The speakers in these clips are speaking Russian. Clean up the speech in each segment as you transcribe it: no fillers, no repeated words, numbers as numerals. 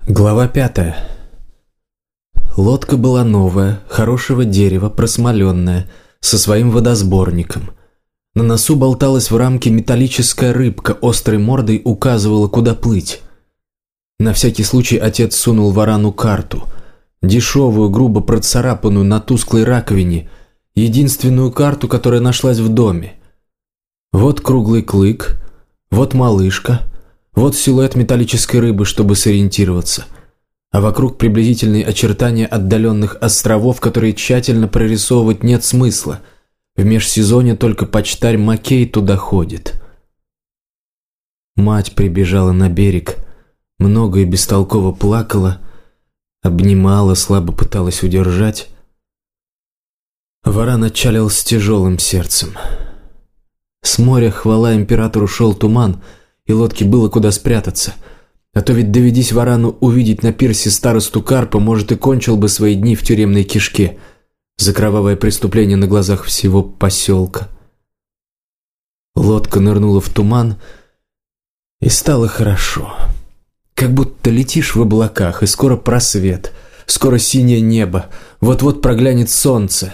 Глава 5. Лодка была новая, хорошего дерева, просмоленная, со своим водосборником. На носу болталась в рамке металлическая рыбка, острой мордой указывала, куда плыть. На всякий случай отец сунул Варану карту. Дешевую, грубо процарапанную на тусклой раковине, единственную карту, которая нашлась в доме. Вот круглый клык, вот малышка, вот силуэт металлической рыбы, чтобы сориентироваться. А вокруг приблизительные очертания отдаленных островов, которые тщательно прорисовывать нет смысла. В межсезонье только почтарь Маккей туда ходит. Мать прибежала на берег, много и бестолково плакала, обнимала, слабо пыталась удержать. Варан отчалил с тяжелым сердцем. С моря, хвала императору, шел туман, и лодке было куда спрятаться. А то ведь доведись Варану увидеть на пирсе старосту Карпа, может, и кончил бы свои дни в тюремной кишке за кровавое преступление на глазах всего поселка. Лодка нырнула в туман, и стало хорошо. Как будто летишь в облаках, и скоро просвет, скоро синее небо, вот-вот проглянет солнце.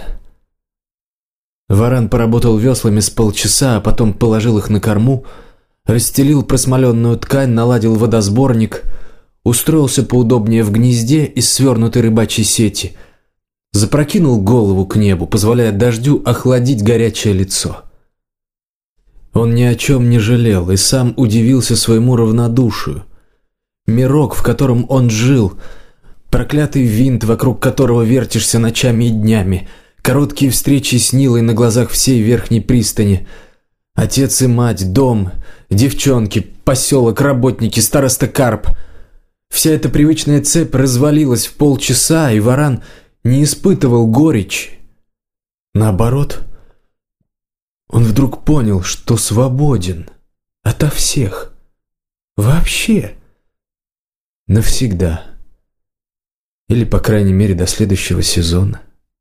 Варан поработал веслами с полчаса, а потом положил их на корму, расстелил просмоленную ткань, наладил водосборник, устроился поудобнее в гнезде из свернутой рыбачьей сети, запрокинул голову к небу, позволяя дождю охладить горячее лицо. Он ни о чем не жалел и сам удивился своему равнодушию. Мирок, в котором он жил, проклятый винт, вокруг которого вертишься ночами и днями, короткие встречи с Нилой на глазах всей верхней пристани, отец и мать, дом, девчонки, поселок, работники, староста Карп. Вся эта привычная цепь развалилась в полчаса, и Варан не испытывал горечи. Наоборот, он вдруг понял, что свободен ото всех. Вообще. Навсегда. Или, по крайней мере, до следующего сезона.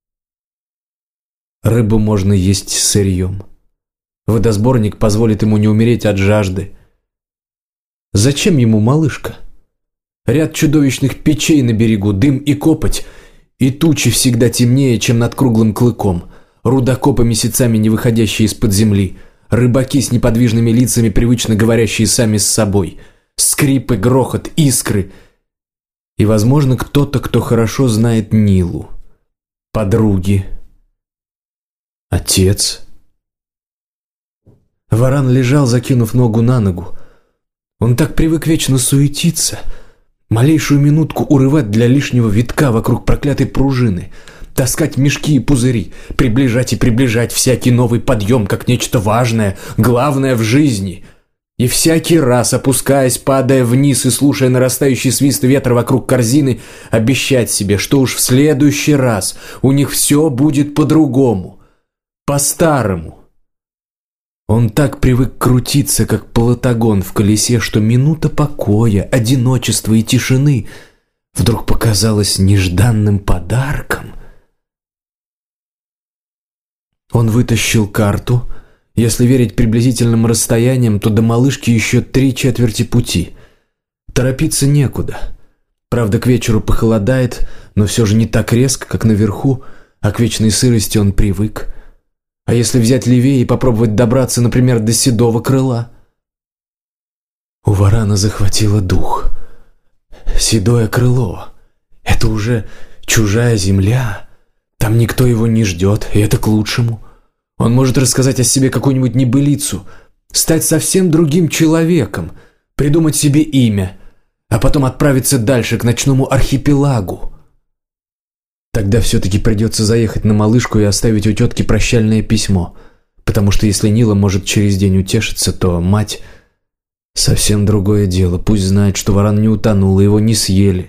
Рыбу можно есть сырьем. Водосборник позволит ему не умереть от жажды. Зачем ему малышка? Ряд чудовищных печей на берегу, дым и копоть, и тучи всегда темнее, чем над круглым клыком, рудокопы месяцами не выходящие из-под земли, рыбаки с неподвижными лицами, привычно говорящие сами с собой, скрипы, грохот, искры. И, возможно, кто-то, кто хорошо знает Нилу. Подруги. Отец. Варан лежал, закинув ногу на ногу. Он так привык вечно суетиться, малейшую минутку урывать для лишнего витка вокруг проклятой пружины, таскать мешки и пузыри, приближать и приближать всякий новый подъем как нечто важное, главное в жизни. И всякий раз, опускаясь, падая вниз и слушая нарастающий свист ветра вокруг корзины, обещать себе, что уж в следующий раз у них все будет по-другому, по-старому. Он так привык крутиться, как платагон в колесе, что минута покоя, одиночества и тишины вдруг показалась нежданным подарком. Он вытащил карту. Если верить приблизительным расстояниям, то до малышки еще 3/4 пути. Торопиться некуда. Правда, к вечеру похолодает, но все же не так резко, как наверху, а к вечной сырости он привык. А если взять левее и попробовать добраться, например, до Седого Крыла? У Варана захватило дух. Седое Крыло — это уже чужая земля. Там никто его не ждет, и это к лучшему. Он может рассказать о себе какую-нибудь небылицу, стать совсем другим человеком, придумать себе имя, а потом отправиться дальше, к ночному архипелагу. Тогда все-таки придется заехать на малышку и оставить у тетки прощальное письмо, потому что если Нила может через день утешиться, то мать — совсем другое дело. Пусть знает, что Варан не утонул, и его не съели.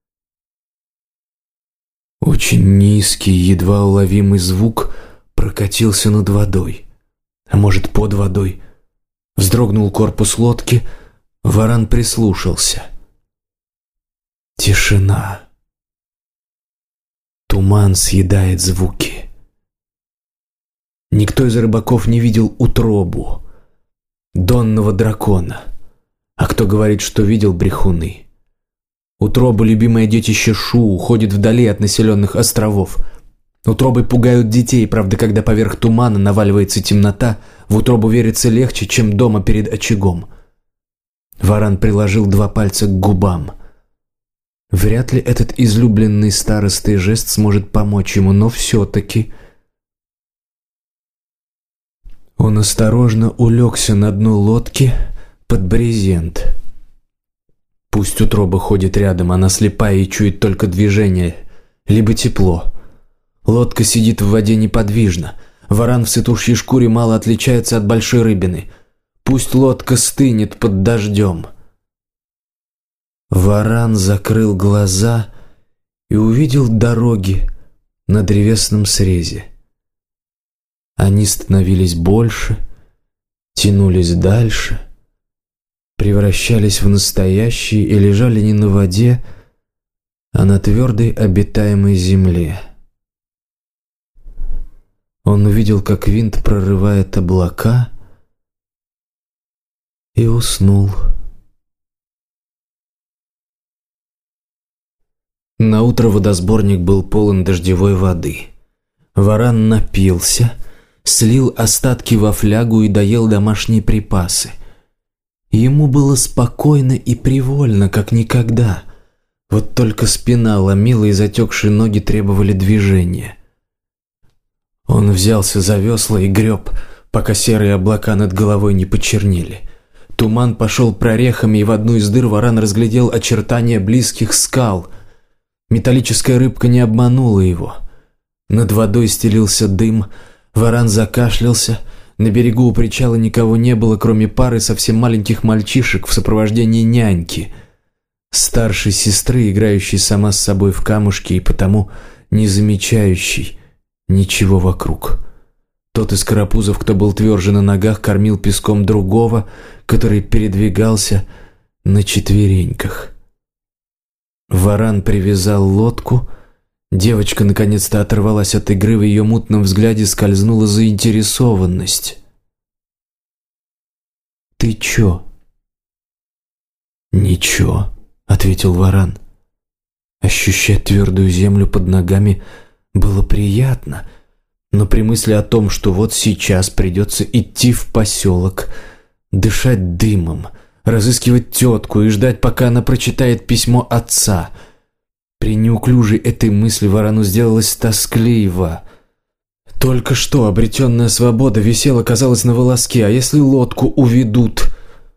Очень низкий, едва уловимый звук прокатился над водой, а может, под водой. Вздрогнул корпус лодки, Варан прислушался. Тишина. Туман съедает звуки. Никто из рыбаков не видел утробу, донного дракона. А кто говорит, что видел, брехуны. Утроба – любимое детище Шу, уходит вдали от населенных островов. Утробы пугают детей, правда, когда поверх тумана наваливается темнота, в утробу верится легче, чем дома перед очагом. Варан приложил 2 пальца к губам. Вряд ли этот излюбленный старостой жест сможет помочь ему, но все-таки... Он осторожно улегся на дно лодки под брезент. Пусть утроба ходит рядом, она слепая и чует только движение, либо тепло. Лодка сидит в воде неподвижно. Варан в сытушьей шкуре мало отличается от большой рыбины. Пусть лодка стынет под дождем. Варан закрыл глаза и увидел дороги на древесном срезе. Они становились больше, тянулись дальше, превращались в настоящие и лежали не на воде, а на твердой обитаемой земле. Он увидел, как винт прорывает облака, и уснул. Наутро водосборник был полон дождевой воды. Варан напился, слил остатки во флягу и доел домашние припасы. Ему было спокойно и привольно, как никогда. Вот только спина ломила, и затекшие ноги требовали движения. Он взялся за весла и греб, пока серые облака над головой не почернели. Туман пошел прорехами, и в одну из дыр Варан разглядел очертания близких скал. Металлическая рыбка не обманула его. Над водой стелился дым. Варан закашлялся. На берегу у причала никого не было, кроме пары совсем маленьких мальчишек в сопровождении няньки, старшей сестры, играющей сама с собой в камушки и потому не замечающей ничего вокруг. Тот из карапузов, кто был тверже на ногах, кормил песком другого, который передвигался на четвереньках. Варан привязал лодку. Девочка наконец-то оторвалась от игры, в ее мутном взгляде скользнула заинтересованность. «Ты чё?» «Ничего», — ответил Варан. Ощущать твердую землю под ногами было приятно, но при мысли о том, что вот сейчас придется идти в поселок, дышать дымом, разыскивать тетку и ждать, пока она прочитает письмо отца, при неуклюжей этой мысли Варану сделалось тоскливо. Только что обретенная свобода висела, казалось, на волоске, а если лодку уведут?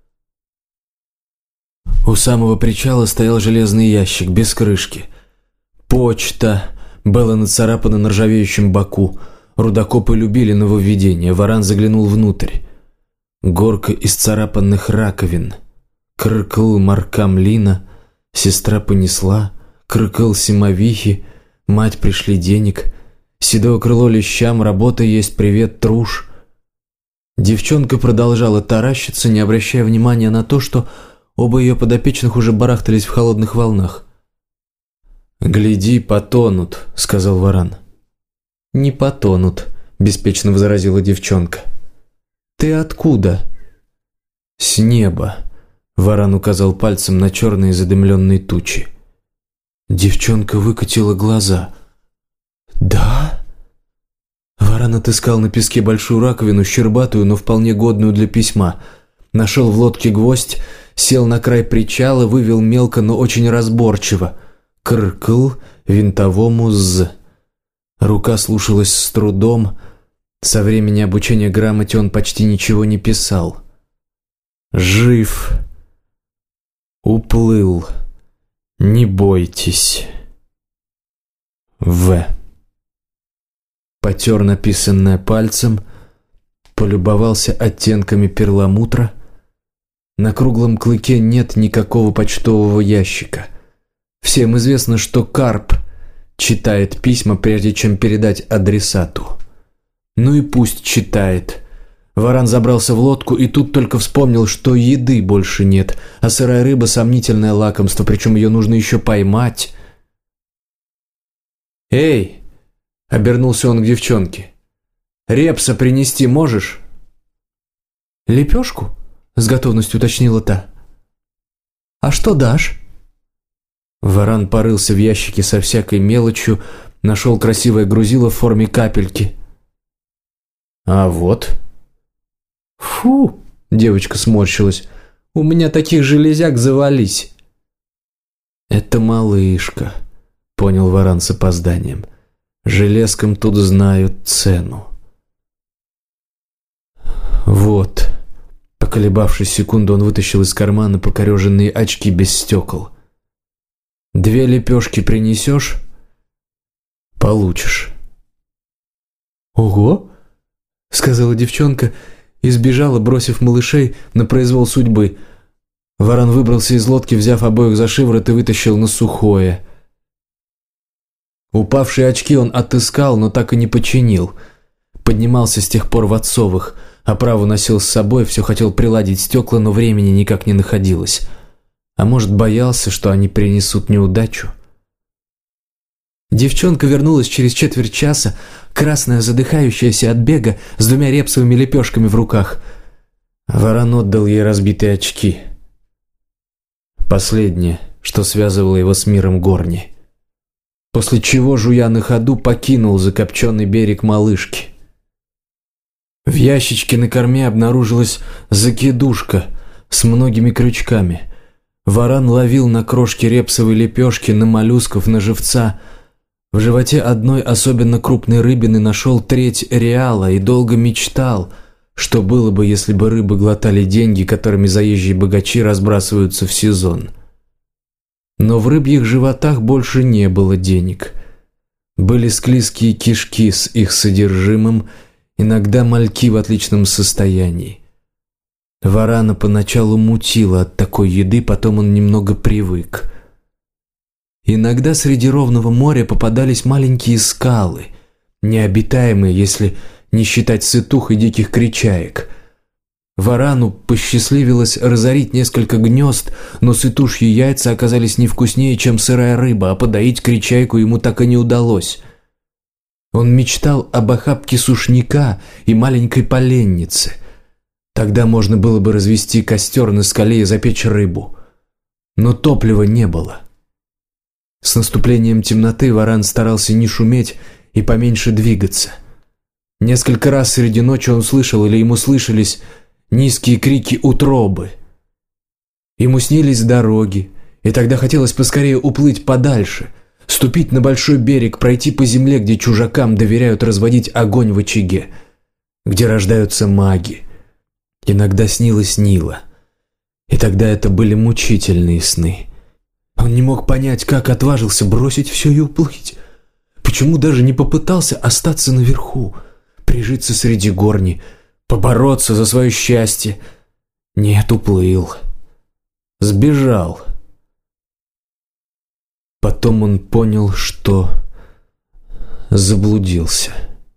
У самого причала стоял железный ящик без крышки. Почта была нацарапана на ржавеющем боку. Рудокопы любили нововведения. Варан заглянул внутрь. Горка исцарапанных раковин. Крыкл Маркамлина, сестра понесла. Крыкл Симовихи, мать пришли денег. Седое крыло лещам, работа есть, привет, труш. Девчонка продолжала таращиться, не обращая внимания на то, что оба ее подопечных уже барахтались в холодных волнах. «Гляди, потонут», — сказал Варан. «Не потонут», — беспечно возразила девчонка. «Ты откуда?» «С неба», — Варан указал пальцем на черные задымленные тучи. Девчонка выкатила глаза. «Да?» Варан отыскал на песке большую раковину, щербатую, но вполне годную для письма. Нашел в лодке гвоздь, сел на край причала, вывел мелко, но очень разборчиво. Кркл винтовому з. Рука слушалась с трудом. Со времени обучения грамоте он почти ничего не писал. «Жив. Уплыл. Не бойтесь. В». Потер написанное пальцем, полюбовался оттенками перламутра. На круглом клыке нет никакого почтового ящика. Всем известно, что карп читает письма, прежде чем передать адресату. Ну и пусть читает. Варан забрался в лодку и тут только вспомнил, что еды больше нет, а сырая рыба – сомнительное лакомство, причем ее нужно еще поймать. «Эй!» – обернулся он к девчонке. «Репса принести можешь?» «Лепешку?» – с готовностью уточнила та. «А что дашь?» Варан порылся в ящике со всякой мелочью, нашел красивое грузило в форме капельки. А вот. Фу, девочка сморщилась. У меня таких железяк завались. Это малышка, понял Варан с опозданием. Железкам тут знают цену. Вот. Поколебавшись секунду, он вытащил из кармана покореженные очки без стекол. 2 лепешки принесешь? Получишь. Ого, сказала девчонка и сбежала, бросив малышей на произвол судьбы. Варан выбрался из лодки, взяв обоих за шиворот и вытащил на сухое. Упавшие очки он отыскал, но так и не починил. Поднимался с тех пор в отцовых, оправу носил с собой, все хотел приладить стекла, но времени никак не находилось. А может, боялся, что они принесут неудачу? Девчонка вернулась через четверть часа, красная, задыхающаяся от бега, с 2 репсовыми лепешками в руках. Варан отдал ей разбитые очки. Последнее, что связывало его с миром Горни. После чего, жуя на ходу, покинул закопченный берег малышки. В ящичке на корме обнаружилась закидушка с многими крючками. Варан ловил на крошке репсовой лепешки, на моллюсков, на живца. В животе одной особенно крупной рыбины нашел 1/3 реала и долго мечтал, что было бы, если бы рыбы глотали деньги, которыми заезжие богачи разбрасываются в сезон. Но в рыбьих животах больше не было денег. Были склизкие кишки с их содержимым, иногда мальки в отличном состоянии. Варана поначалу мутило от такой еды, потом он немного привык. Иногда среди ровного моря попадались маленькие скалы, необитаемые, если не считать сытух и диких кричаек. Варану посчастливилось разорить несколько гнезд, но сытушьи яйца оказались не вкуснее, чем сырая рыба, а подоить кричайку ему так и не удалось. Он мечтал об охапке сушняка и маленькой поленнице. Тогда можно было бы развести костер на скале и запечь рыбу. Но топлива не было. С наступлением темноты Варан старался не шуметь и поменьше двигаться. Несколько раз среди ночи он слышал или ему слышались низкие крики утробы. Ему снились дороги, и тогда хотелось поскорее уплыть подальше, ступить на большой берег, пройти по земле, где чужакам доверяют разводить огонь в очаге, где рождаются маги. Иногда снилась Нила, и тогда это были мучительные сны. Он не мог понять, как отважился бросить все и уплыть. Почему даже не попытался остаться наверху, прижиться среди Горни, побороться за свое счастье? Нет, уплыл. Сбежал. Потом он понял, что заблудился.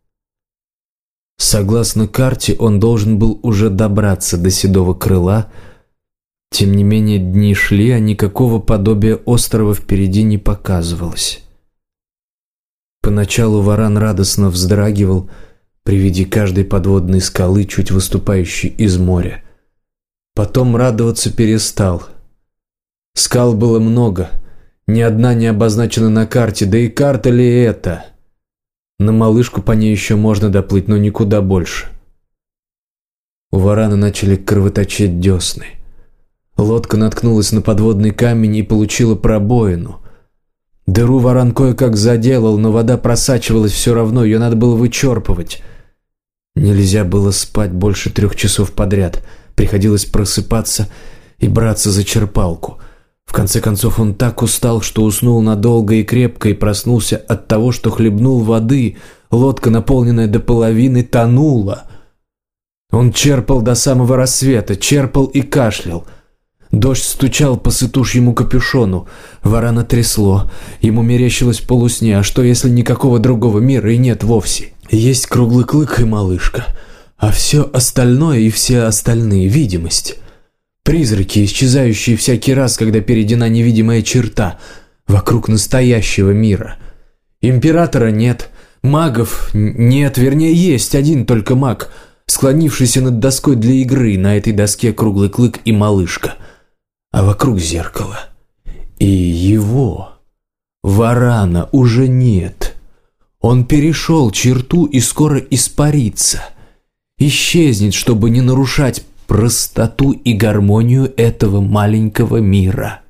Согласно карте, он должен был уже добраться до Седого Крыла. Тем не менее, дни шли, а никакого подобия острова впереди не показывалось. Поначалу Варан радостно вздрагивал при виде каждой подводной скалы, чуть выступающей из моря. Потом радоваться перестал. Скал было много, ни одна не обозначена на карте, да и карта ли это? На малышку по ней еще можно доплыть, но никуда больше. У Варана начали кровоточить десны. Лодка наткнулась на подводный камень и получила пробоину. Дыру Варан кое-как заделал, но вода просачивалась все равно, ее надо было вычерпывать. Нельзя было спать больше 3 часов подряд. Приходилось просыпаться и браться за черпалку. В конце концов он так устал, что уснул надолго и крепко, и проснулся от того, что хлебнул воды. Лодка, наполненная до половины, тонула. Он черпал до самого рассвета, черпал и кашлял. Дождь стучал по сытушьему капюшону. Варана трясло. Ему мерещилось в полусне, а что, если никакого другого мира и нет вовсе? Есть круглый клык и малышка, а все остальное и все остальные — видимость. Призраки, исчезающие всякий раз, когда перейдена невидимая черта вокруг настоящего мира. Императора нет, магов нет, вернее, есть один только маг, склонившийся над доской для игры. На этой доске круглый клык и малышка, а вокруг зеркало. И его, Варана, уже нет. Он перешел черту и скоро испарится. Исчезнет, чтобы не нарушать простоту и гармонию этого маленького мира.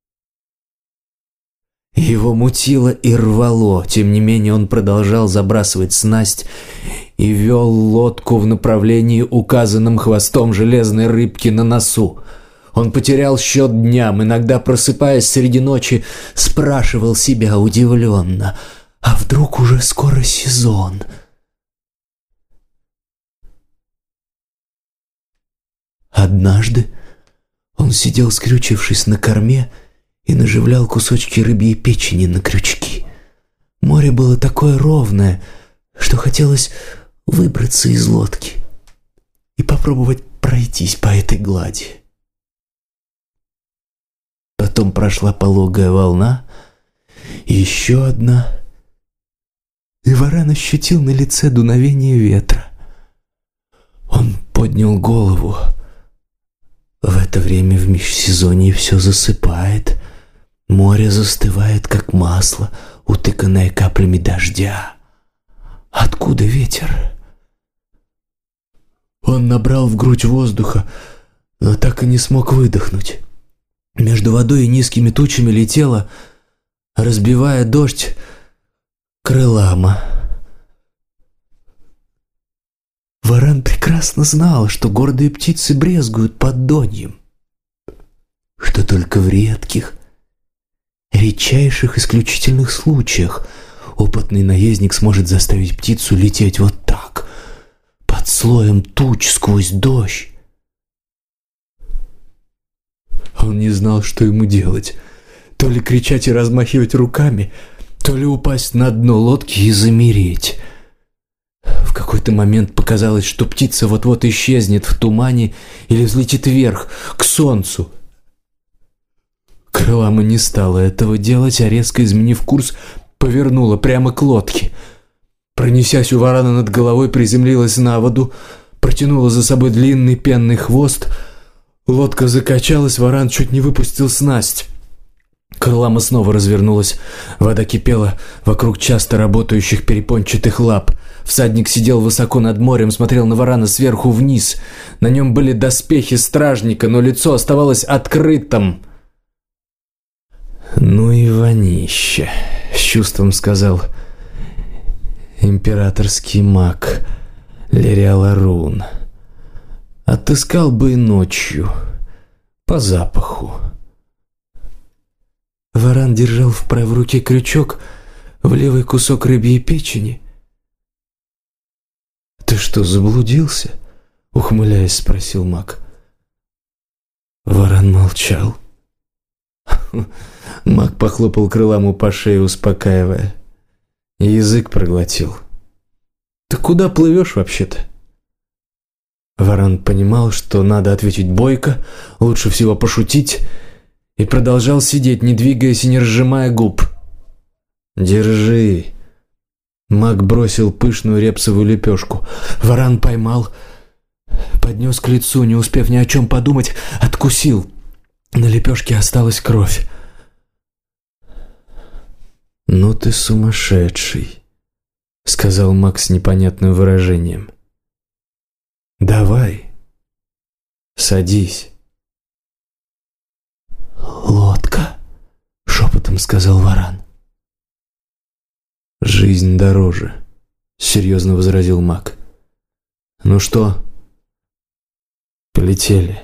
Его мутило и рвало, тем не менее он продолжал забрасывать снасть и вел лодку в направлении, указанном хвостом железной рыбки на носу. Он потерял счет дням, иногда, просыпаясь среди ночи, спрашивал себя удивленно: а вдруг уже скоро сезон? Однажды он сидел, скрючившись на корме, и наживлял кусочки рыбьей печени на крючки. Море было такое ровное, что хотелось выбраться из лодки и попробовать пройтись по этой глади. Потом прошла пологая волна, и еще одна, и Варан ощутил на лице дуновение ветра. Он поднял голову. В это время в межсезонье все засыпает, море застывает, как масло, утыканное каплями дождя. Откуда ветер? Он набрал в грудь воздуха, но так и не смог выдохнуть. Между водой и низкими тучами летела, разбивая дождь, крылама. Варан прекрасно знал, что гордые птицы брезгуют поддоньем, что только в редких, редчайших исключительных случаях опытный наездник сможет заставить птицу лететь вот так, под слоем туч сквозь дождь. Он не знал, что ему делать. То ли кричать и размахивать руками, то ли упасть на дно лодки и замереть. В какой-то момент показалось, что птица вот-вот исчезнет в тумане или взлетит вверх, к солнцу. Крылама не стала этого делать, а резко изменив курс, повернула прямо к лодке. Пронесясь у Варана над головой, приземлилась на воду, протянула за собой длинный пенный хвост. Лодка закачалась, Варан чуть не выпустил снасть. Крылама снова развернулась. Вода кипела вокруг часто работающих перепончатых лап. Всадник сидел высоко над морем, смотрел на Варана сверху вниз. На нем были доспехи стражника, но лицо оставалось открытым. «Ну и вонище», — с чувством сказал императорский маг Лериал Арун. «Отыскал бы и ночью, по запаху». Варан держал в правой руке крючок, в левый кусок рыбьей печени. «Ты что, заблудился?» — ухмыляясь, спросил маг. Варан молчал. Маг похлопал крыламу по шее, успокаивая. Язык проглотил. «Ты куда плывешь вообще-то?» Варан понимал, что надо ответить бойко, лучше всего пошутить, и продолжал сидеть, не двигаясь и не разжимая губ. «Держи». Маг бросил пышную репсовую лепешку. Варан поймал, поднес к лицу, не успев ни о чем подумать, откусил. На лепешке осталась кровь. «Ну ты сумасшедший», — сказал Маг с непонятным выражением. «Давай, садись». «Лодка», — шепотом сказал Варан. «Жизнь дороже», — серьезно возразил Маг. «Ну что, полетели».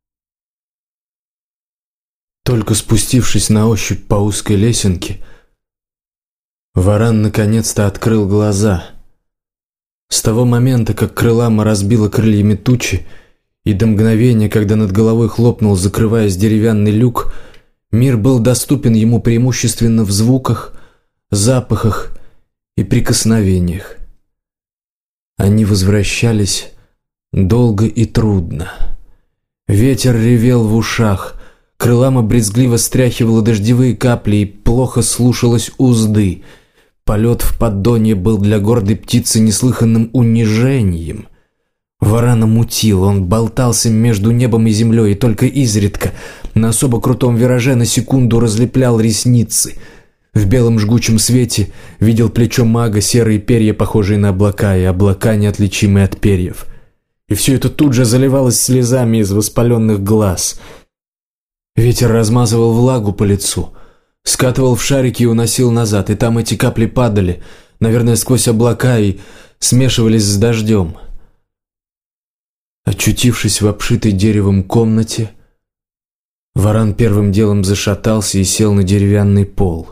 Только спустившись на ощупь по узкой лесенке, Варан наконец-то открыл глаза. С того момента, как крылама разбила крыльями тучи, и до мгновения, когда над головой хлопнул, закрываясь деревянный люк, мир был доступен ему преимущественно в звуках, запахах и прикосновениях. Они возвращались долго и трудно. Ветер ревел в ушах, крылама брезгливо стряхивала дождевые капли и плохо слушалась узды. Полет в поддонье был для гордой птицы неслыханным унижением. Варана мутил, он болтался между небом и землей, и только изредка, на особо крутом вираже, на секунду разлеплял ресницы. В белом жгучем свете видел плечо мага, серые перья, похожие на облака, и облака, неотличимые от перьев. И все это тут же заливалось слезами из воспаленных глаз. Ветер размазывал влагу по лицу, скатывал в шарики и уносил назад, и там эти капли падали, наверное, сквозь облака и смешивались с дождем. Очутившись в обшитой деревом комнате, Варан первым делом зашатался и сел на деревянный пол.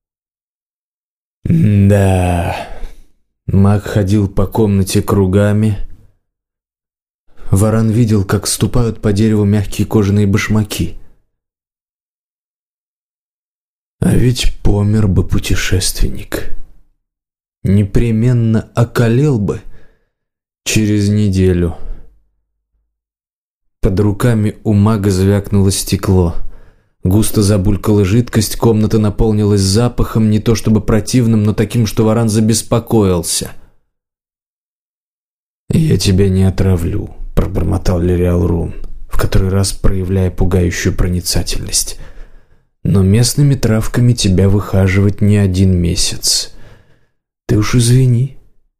Да, маг ходил по комнате кругами. Варан видел, как ступают по дереву мягкие кожаные башмаки. А ведь помер бы путешественник. Непременно околел бы через неделю. Под руками у мага звякнуло стекло. Густо забулькала жидкость, комната наполнилась запахом, не то чтобы противным, но таким, что Варан забеспокоился. «Я тебя не отравлю», — пробормотал Лириал Рун, в который раз проявляя пугающую проницательность. «Но местными травками тебя выхаживать не 1 месяц. Ты уж извини».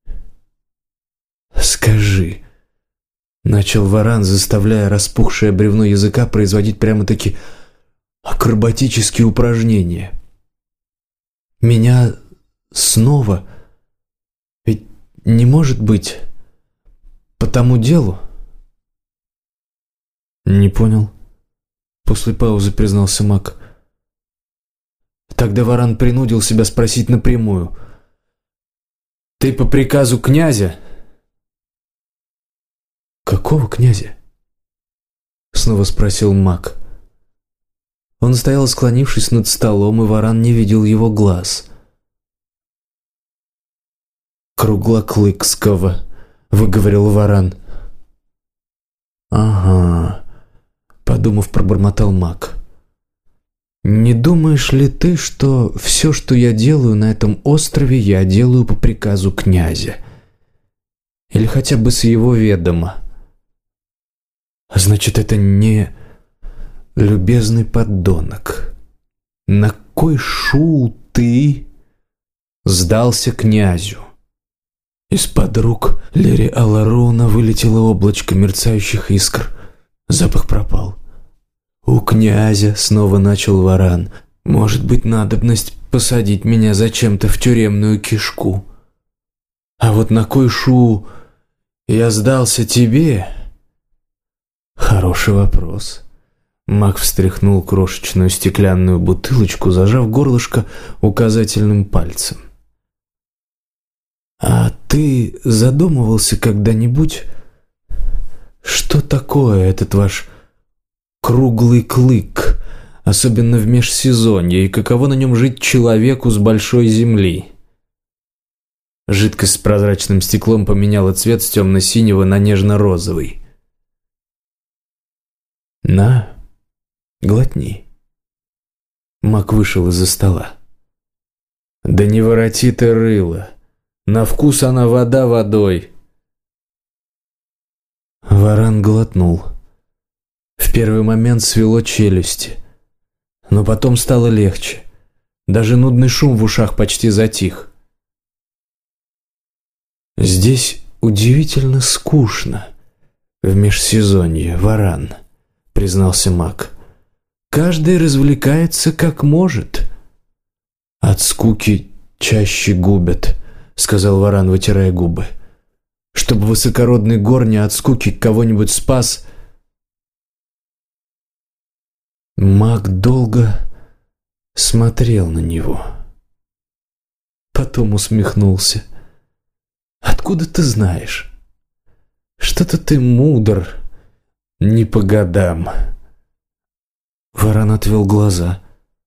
«Скажи», — начал Варан, заставляя распухшее бревно языка производить прямо-таки акробатические упражнения. «Меня снова? Ведь не может быть по тому делу?» «Не понял», — после паузы признался маг. Тогда Варан принудил себя спросить напрямую. «Ты по приказу князя?» «Какого князя?» — снова спросил маг. Он стоял, склонившись над столом, и Варан не видел его глаз. «Круглоклыкского», — выговорил Варан. «Ага», — подумав, пробормотал маг. «Не думаешь ли ты, что все, что я делаю на этом острове, я делаю по приказу князя? Или хотя бы с его ведома? Значит, это не любезный подонок. На кой шу ты сдался князю?» Из-под рук Лириала Руна вылетело облачко мерцающих искр. Запах пропал. «У князя», — снова начал Варан, — «может быть надобность посадить меня зачем-то в тюремную кишку. А вот на кой шу я сдался тебе?» «Хороший вопрос». Маг встряхнул крошечную стеклянную бутылочку, зажав горлышко указательным пальцем. «А ты задумывался когда-нибудь, что такое этот ваш круглый клык, особенно в межсезонье, и каково на нем жить человеку с большой земли?» Жидкость с прозрачным стеклом поменяла цвет с темно-синего на нежно-розовый. «На, глотни». Маг вышел из-за стола. «Да не вороти ты рыло. На вкус она вода водой». Варан глотнул. В первый момент свело челюсти, но потом стало легче. Даже нудный шум в ушах почти затих. «Здесь удивительно скучно в межсезонье, Варан», — признался маг. «Каждый развлекается как может». «От скуки чаще губят», — сказал Варан, вытирая губы. «Чтобы высокородный горни от скуки кого-нибудь спас...» Маг долго смотрел на него. Потом усмехнулся. «Откуда ты знаешь? Что-то ты мудр, не по годам». Варан отвел глаза.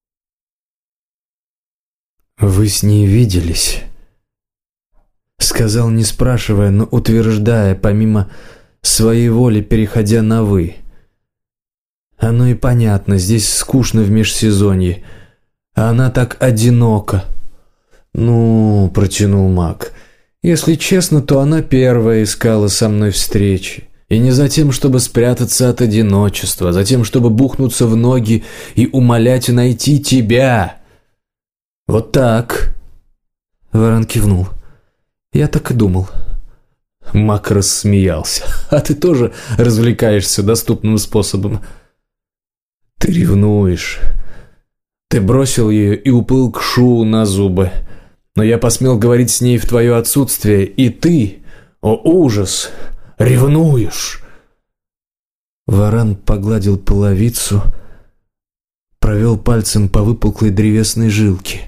«Вы с ней виделись?» Сказал, не спрашивая, но утверждая, помимо своей воли, переходя на «вы». Оно и понятно, здесь скучно в межсезонье, а она так одинока. «Ну, — протянул маг, — Если честно, то она первая искала со мной встречи. И не за тем, чтобы спрятаться от одиночества, а за тем, чтобы бухнуться в ноги и умолять найти тебя. Вот так. Варан кивнул. Я так и думал. Мак рассмеялся. А ты тоже развлекаешься доступным способом. Ты ревнуешь. Ты бросил ее и уплыл к Шу на зубы. Но я посмел говорить с ней в твое отсутствие, и ты, о ужас, ревнуешь. Варан погладил половицу, провел пальцем по выпуклой древесной жилке.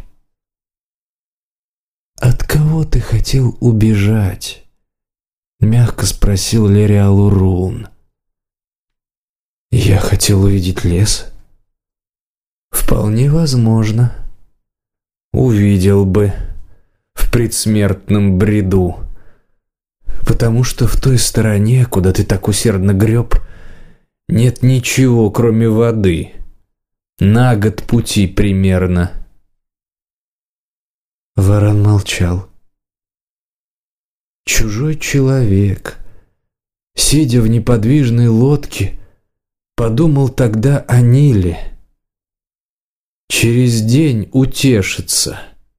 «От кого ты хотел убежать?» — мягко спросил Лериал-Урун. «Я хотел увидеть лес». «Вполне возможно. Увидел бы в предсмертном бреду. Потому что в той стороне, куда ты так усердно греб, нет ничего, кроме воды. На год пути примерно». Варан молчал. Чужой человек, сидя в неподвижной лодке, подумал тогда о Ниле. Через день утешится.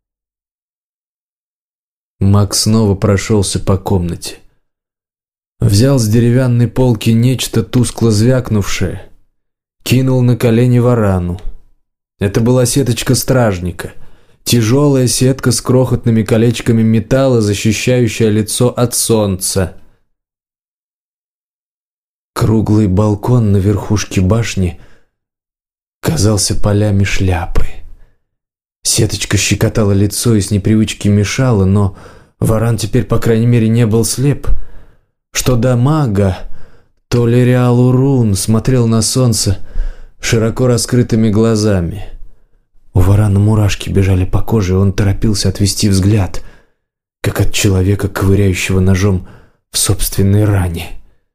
Мак снова прошелся по комнате. Взял с деревянной полки нечто тускло звякнувшее, кинул на колени Варану. Это была сеточка стражника. Тяжелая сетка с крохотными колечками металла, защищающая лицо от солнца. Круглый балкон на верхушке башни казался полями шляпы. Сеточка щекотала лицо и с непривычки мешала, но Варан теперь, по крайней мере, не был слеп. Что до мага, то Лериал-Урун смотрел на солнце широко раскрытыми глазами. У Варана мурашки бежали по коже, и он торопился отвести взгляд, как от человека, ковыряющего ножом в собственной ране.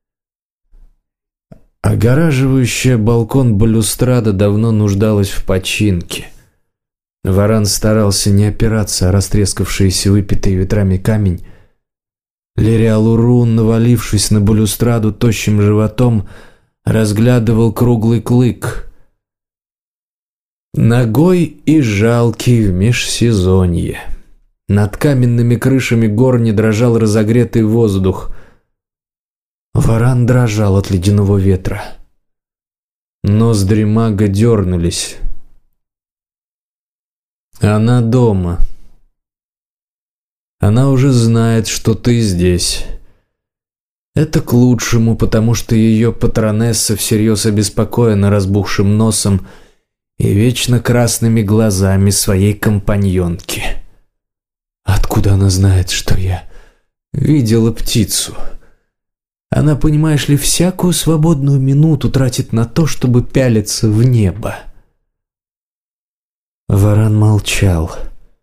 Огораживающая балкон балюстрада давно нуждалась в починке. Варан старался не опираться о растрескавшийся выпитый ветрами камень. Лериал-Урун, навалившись на балюстраду тощим животом, разглядывал круглый клык. Нагой и жалкий в межсезонье. Над каменными крышами гор не дрожал разогретый воздух. Варан дрожал от ледяного ветра. Ноздри мага дернулись. Она дома. Она уже знает, что ты здесь. Это к лучшему, потому что ее патронесса всерьез обеспокоена разбухшим носом и вечно красными глазами своей компаньонки. Откуда она знает, что я видела птицу? Она, понимаешь ли, всякую свободную минуту тратит на то, чтобы пялиться в небо. Варан молчал.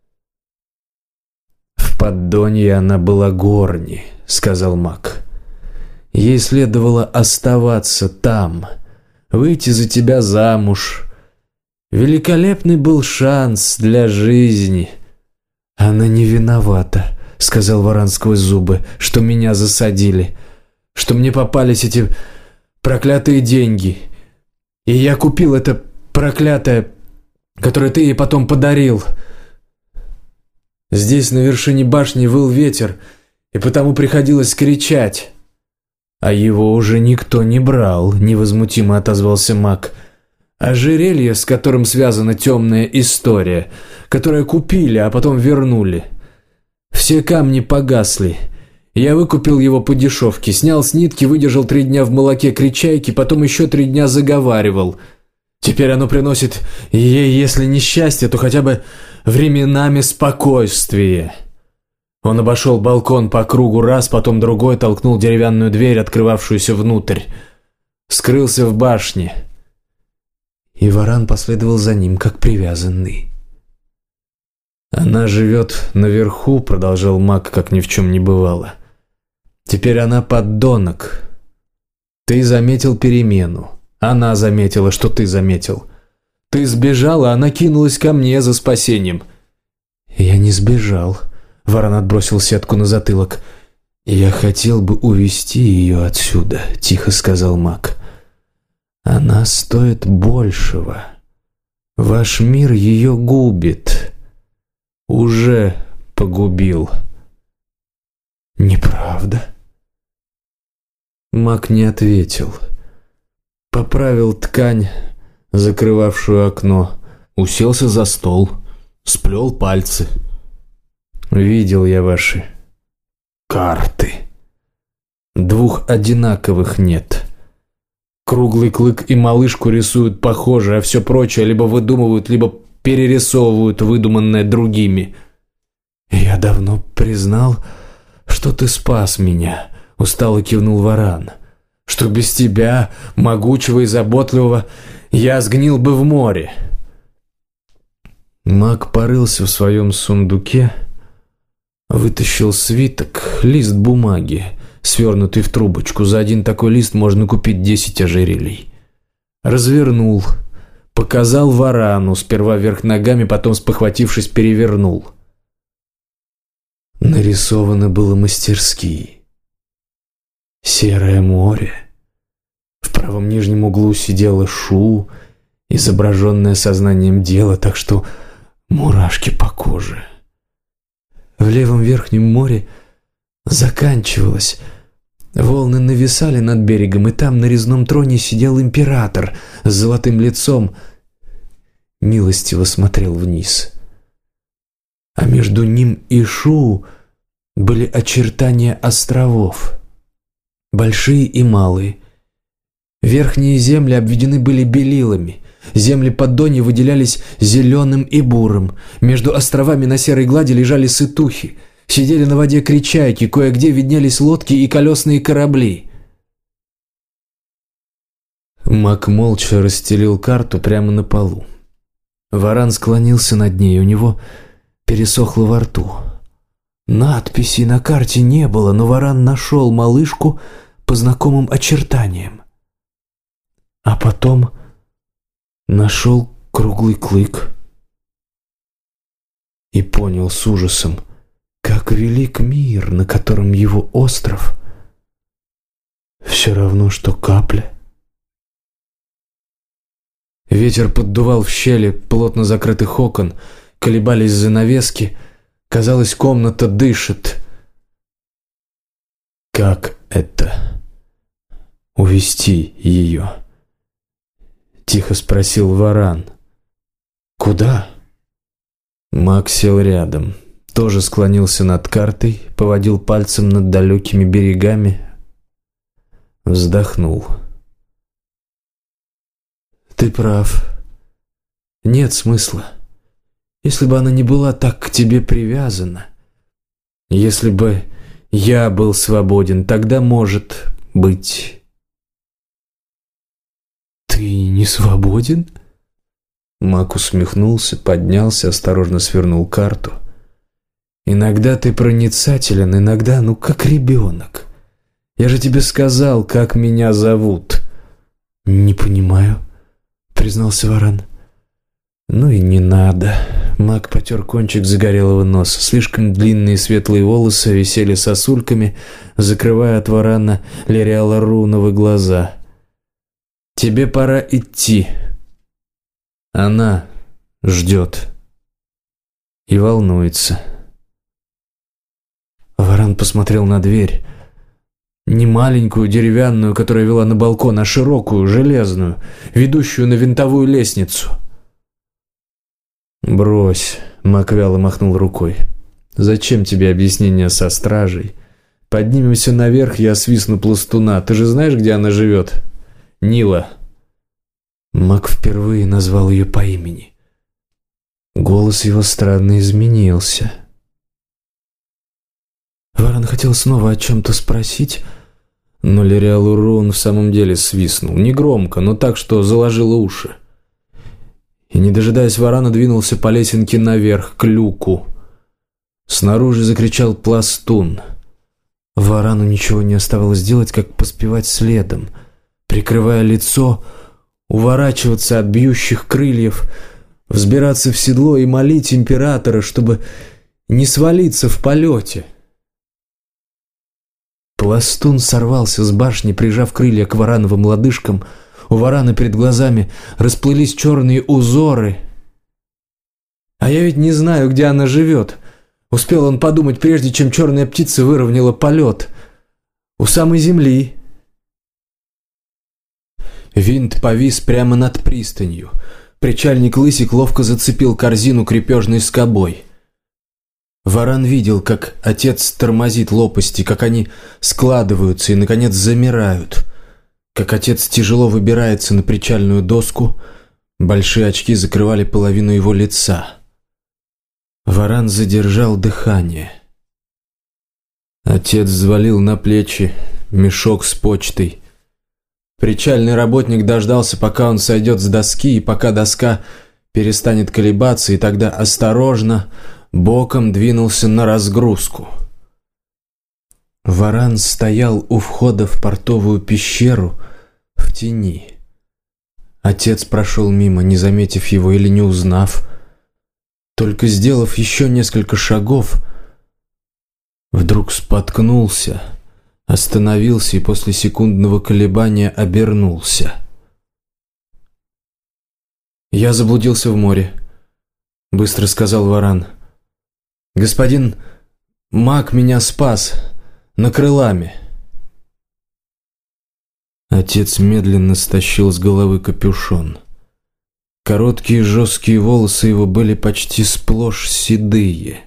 «В поддонье она была горни», — сказал маг. «Ей следовало оставаться там, выйти за тебя замуж. Великолепный был шанс для жизни». «Она не виновата», — сказал Варан сквозь зубы, — «что меня засадили, что мне попались эти проклятые деньги. И я купил это проклятое, которое ты ей потом подарил. Здесь на вершине башни выл ветер, и потому приходилось кричать». «А его уже никто не брал», — невозмутимо отозвался маг. «Ожерелье, с которым связана темная история, которое купили, а потом вернули. Все камни погасли. Я выкупил его по дешевке, снял с нитки, выдержал 3 дня в молоке кричайки, потом еще 3 дня заговаривал. Теперь оно приносит ей, если не счастье, то хотя бы временами спокойствие». Он обошел балкон по кругу раз, потом другой, толкнул деревянную дверь, открывавшуюся внутрь. Скрылся в башне. И Варан последовал за ним, как привязанный. «Она живет наверху», — продолжал маг, как ни в чем не бывало. «Теперь она поддонок. Ты заметил перемену. Она заметила, что ты заметил. Ты сбежал, а она кинулась ко мне за спасением». «Я не сбежал». Варан отбросил сетку на затылок. «Я хотел бы увести ее отсюда», — тихо сказал маг. «Она стоит большего. Ваш мир ее губит. Уже погубил». «Неправда?» Маг не ответил. Поправил ткань, закрывавшую окно, уселся за стол, сплел пальцы. «Видел я ваши карты. 2 одинаковых нет. Круглый клык и малышку рисуют похоже, а все прочее либо выдумывают, либо перерисовывают выдуманное другими. Я давно признал, что ты спас меня», — устало кивнул Варан. «Что без тебя, могучего и заботливого, я сгнил бы в море». Маг порылся в своем сундуке, вытащил свиток, лист бумаги, свернутый в трубочку. За один такой лист можно купить 10 ожерелий. Развернул, показал Варану, сперва вверх ногами, потом, спохватившись, перевернул. Нарисовано было мастерски. Серое море. В правом нижнем углу сидела Шу, изображенная сознанием дела, так что мурашки по коже. В левом верхнем море заканчивалось. Волны нависали над берегом, и там на резном троне сидел император с золотым лицом. Милостиво смотрел вниз. А между ним и Шу были очертания островов. Большие и малые. Верхние земли обведены были белилами. Земли под Дони выделялись зеленым и бурым. Между островами на серой глади лежали сытухи. Сидели на воде кричайки, кое-где виднелись лодки и колесные корабли. Маг молча расстелил карту прямо на полу. Варан склонился над ней, у него пересохло во рту. Надписей на карте не было, но Варан нашел малышку по знакомым очертаниям. А потом нашел круглый клык и понял с ужасом, как велик мир, на котором его остров все равно, что капля. Ветер поддувал в щели плотно закрытых окон, колебались занавески. Казалось, комната дышит. «Как это? Увести ее?» — тихо спросил Варан. «Куда?» Маг сел рядом, тоже склонился над картой, поводил пальцем над далекими берегами, вздохнул. «Ты прав. Нет смысла. Если бы она не была так к тебе привязана, если бы я был свободен, тогда, может быть...» «Ты не свободен?» Мак усмехнулся, поднялся, осторожно свернул карту. «Иногда ты проницателен, иногда, как ребенок. Я же тебе сказал, как меня зовут». «Не понимаю», — признался Варан. «Ну и не надо». Маг потер кончик загорелого носа. Слишком длинные светлые волосы висели сосульками, закрывая от Варана Лириала Руновы глаза. «Тебе пора идти. Она ждет и волнуется». Варан посмотрел на дверь. Не маленькую деревянную, которая вела на балкон, а широкую, железную, ведущую на винтовую лестницу. «Брось», — Мак вяло махнул рукой. «Зачем тебе объяснение со стражей? Поднимемся наверх, я свистну пластуна. Ты же знаешь, где она живет? Нила». Мак впервые назвал ее по имени. Голос его странно изменился. Варан хотел снова о чем-то спросить, но Лириал Урун в самом деле свистнул. Негромко, но так, что заложило уши. И, не дожидаясь Варана, двинулся по лесенке наверх, к люку. Снаружи закричал пластун. Варану ничего не оставалось делать, как поспевать следом, прикрывая лицо, уворачиваться от бьющих крыльев, взбираться в седло и молить императора, чтобы не свалиться в полете. Пластун сорвался с башни, прижав крылья к варановым лодыжкам. У варана перед глазами расплылись черные узоры. А я ведь не знаю, где она живет. Успел он подумать, прежде чем черная птица выровняла полет. У самой земли. Винт повис прямо над пристанью. Причальник Лысик ловко зацепил корзину крепежной скобой. Варан видел, как отец тормозит лопасти, как они складываются и, наконец, замирают. Как отец тяжело выбирается на причальную доску, большие очки закрывали половину его лица. Варан задержал дыхание. Отец взвалил на плечи мешок с почтой. Причальный работник дождался, пока он сойдет с доски, и пока доска перестанет колебаться, и тогда осторожно боком двинулся на разгрузку. Варан стоял у входа в портовую пещеру в тени. Отец прошел мимо, не заметив его или не узнав. Только сделав еще несколько шагов, вдруг споткнулся, остановился и после секундного колебания обернулся. «Я заблудился в море», — быстро сказал Варан. «Господин маг меня спас накрылами». Отец медленно стащил с головы капюшон. Короткие жесткие волосы его были почти сплошь седые.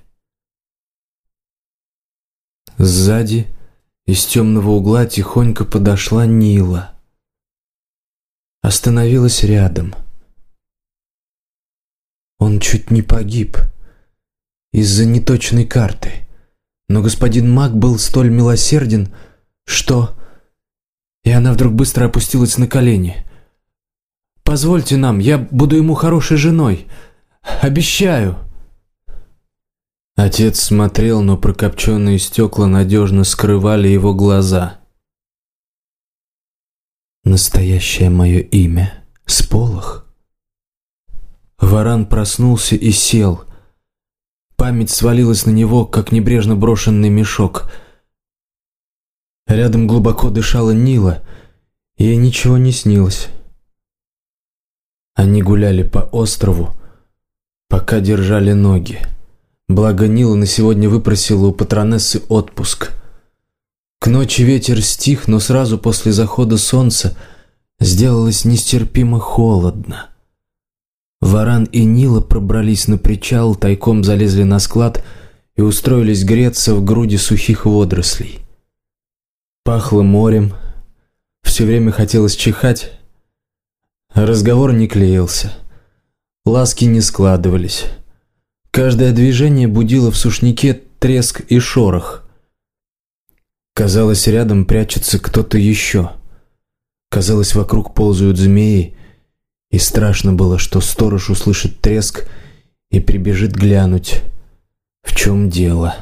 Сзади из темного угла тихонько подошла Нила. Остановилась рядом. Он чуть не погиб из-за неточной карты, но господин маг был столь милосерден, что... И она вдруг быстро опустилась на колени. «Позвольте нам, я буду ему хорошей женой. Обещаю!» Отец смотрел, но прокопченные стекла надежно скрывали его глаза. «Настоящее мое имя — Сполох». Варан проснулся и сел. Память свалилась на него, как небрежно брошенный мешок. Рядом глубоко дышала Нила, и ей ничего не снилось. Они гуляли по острову, пока держали ноги. Благо Нила на сегодня выпросила у патронессы отпуск. К ночи ветер стих, но сразу после захода солнца сделалось нестерпимо холодно. Варан и Нила пробрались на причал, тайком залезли на склад и устроились греться в груди сухих водорослей. Пахло морем, все время хотелось чихать. Разговор не клеился, ласки не складывались. Каждое движение будило в сушняке треск и шорох. Казалось, рядом прячется кто-то еще. Казалось, вокруг ползают змеи, и страшно было, что сторож услышит треск и прибежит глянуть, в чем дело.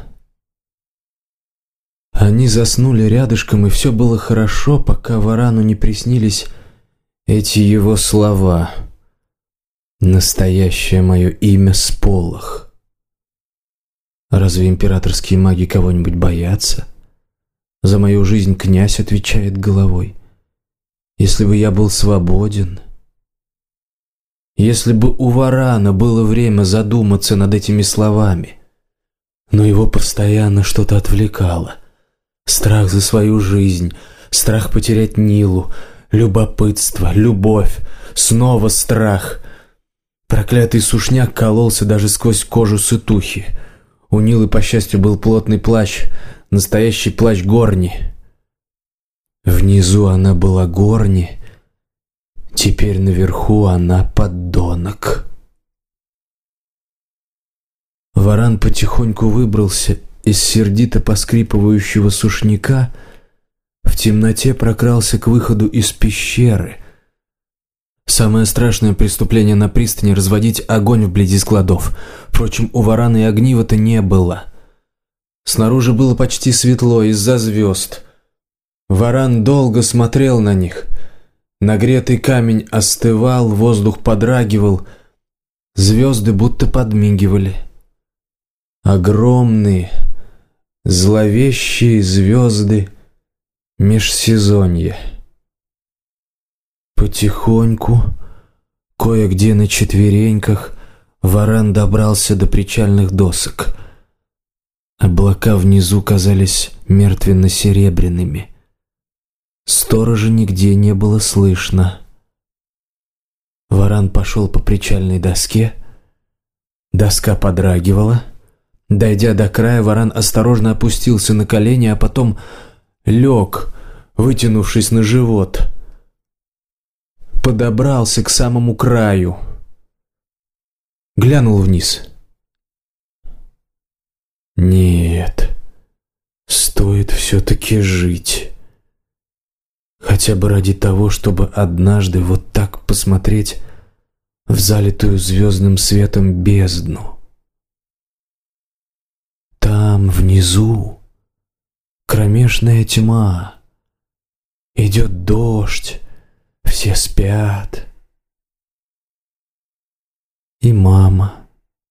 Они заснули рядышком, и все было хорошо, пока Варану не приснились эти его слова. «Настоящее мое имя Сполох». Разве императорские маги кого-нибудь боятся? За мою жизнь князь отвечает головой. Если бы я был свободен... Если бы у Варана было время задуматься над этими словами. Но его постоянно что-то отвлекало. Страх за свою жизнь, страх потерять Нилу, любопытство, любовь, снова страх. Проклятый сушняк кололся даже сквозь кожу сытухи. У Нилы, по счастью, был плотный плащ, настоящий плащ Горни. Внизу она была Горни, теперь наверху она подонок. Варан потихоньку выбрался из сердито поскрипывающего сушняка, в темноте прокрался к выходу из пещеры. Самое страшное преступление на пристани — разводить огонь вблизи складов. Впрочем, у Варана и огнива-то не было. Снаружи было почти светло из-за звезд. Варан долго смотрел на них. Нагретый камень остывал, воздух подрагивал, звезды будто подмигивали. Огромные, зловещие звезды межсезонья. Потихоньку, кое-где на четвереньках, Варан добрался до причальных досок. Облака внизу казались мертвенно-серебряными. Сторожа нигде не было слышно. Варан пошел по причальной доске. Доска подрагивала. Дойдя до края, Варан осторожно опустился на колени, а потом лег, вытянувшись на живот. Подобрался к самому краю. Глянул вниз. Нет, стоит все-таки жить. Хотя бы ради того, чтобы однажды вот так посмотреть в залитую звездным светом бездну. Там, внизу, кромешная тьма. Идет дождь, все спят. И мама.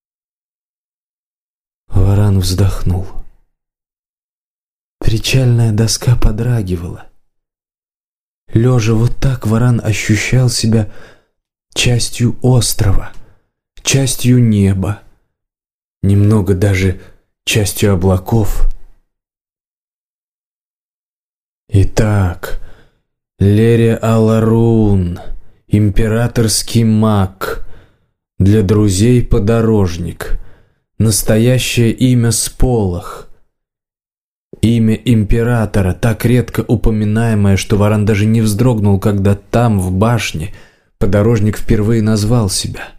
Варан вздохнул. Причальная доска подрагивала. Лежа вот так, Варан ощущал себя частью острова, частью неба, немного даже частью облаков. Итак, Лерия Аларун, императорский маг, для друзей подорожник, настоящее имя Сполох. Имя императора, так редко упоминаемое, что Варан даже не вздрогнул, когда там, в башне, подорожник впервые назвал себя.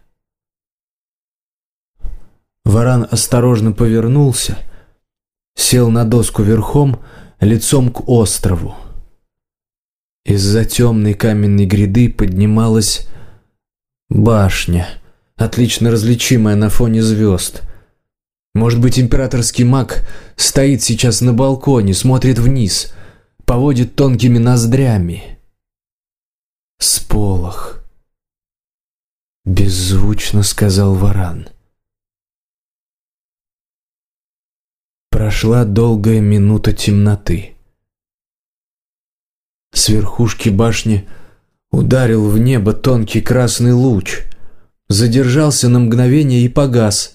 Варан осторожно повернулся, сел на доску верхом, лицом к острову. Из-за темной каменной гряды поднималась башня, отлично различимая на фоне звезд. Может быть, императорский маг стоит сейчас на балконе, смотрит вниз, поводит тонкими ноздрями. «Сполох», — беззвучно сказал Варан. Прошла долгая минута темноты. С верхушки башни ударил в небо тонкий красный луч, задержался на мгновение и погас.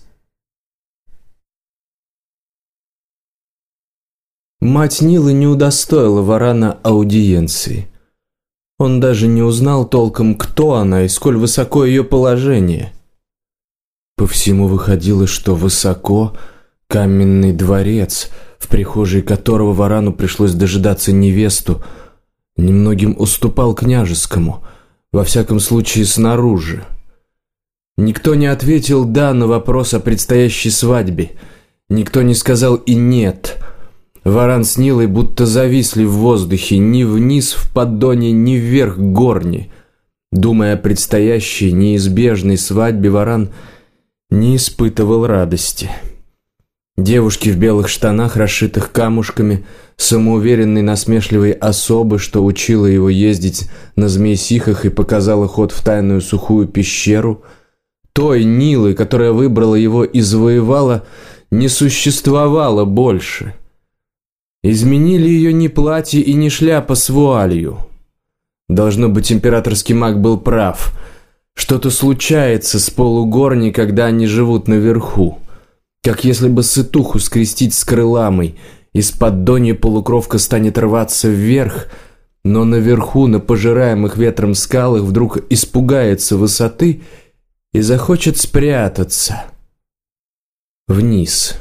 Мать Нилы не удостоила Варана аудиенции. Он даже не узнал толком, кто она и сколь высоко ее положение. По всему выходило, что высоко каменный дворец, в прихожей которого Варану пришлось дожидаться невесту, немногим уступал княжескому, во всяком случае снаружи. Никто не ответил «да» на вопрос о предстоящей свадьбе, никто не сказал и «нет». Варан с Нилой будто зависли в воздухе, ни вниз в поддоне, ни вверх к горне. Думая о предстоящей, неизбежной свадьбе, Варан не испытывал радости. Девушки в белых штанах, расшитых камушками, самоуверенной насмешливой особы, что учила его ездить на змей-сихах и показала ход в тайную сухую пещеру, той Нилы, которая выбрала его и завоевала, не существовало больше. Изменили ее ни платье и ни шляпа с вуалью. Должно быть, императорский маг был прав. Что-то случается с полугорней, когда они живут наверху. Как если бы сытуху скрестить с крыламой, из-под донья полукровка станет рваться вверх, но наверху, на пожираемых ветром скалах, вдруг испугается высоты и захочет спрятаться вниз.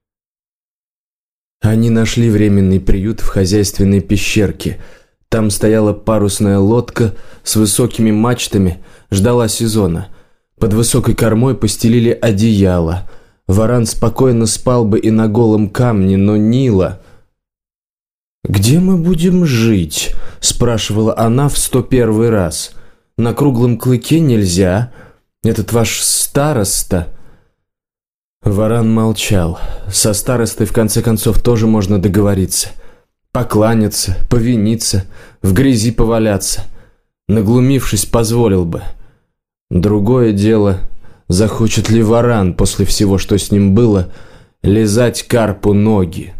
Они нашли временный приют в хозяйственной пещерке. Там стояла парусная лодка с высокими мачтами, ждала сезона. Под высокой кормой постелили одеяло. Варан спокойно спал бы и на голом камне, но Нила... «Где мы будем жить?» – спрашивала она в 101 раз. «На круглом клыке нельзя. Этот ваш староста...» Варан молчал. Со старостой, в конце концов, тоже можно договориться. Покланяться, повиниться, в грязи поваляться. Наглумившись, позволил бы. Другое дело, захочет ли Варан после всего, что с ним было, лизать карпу ноги.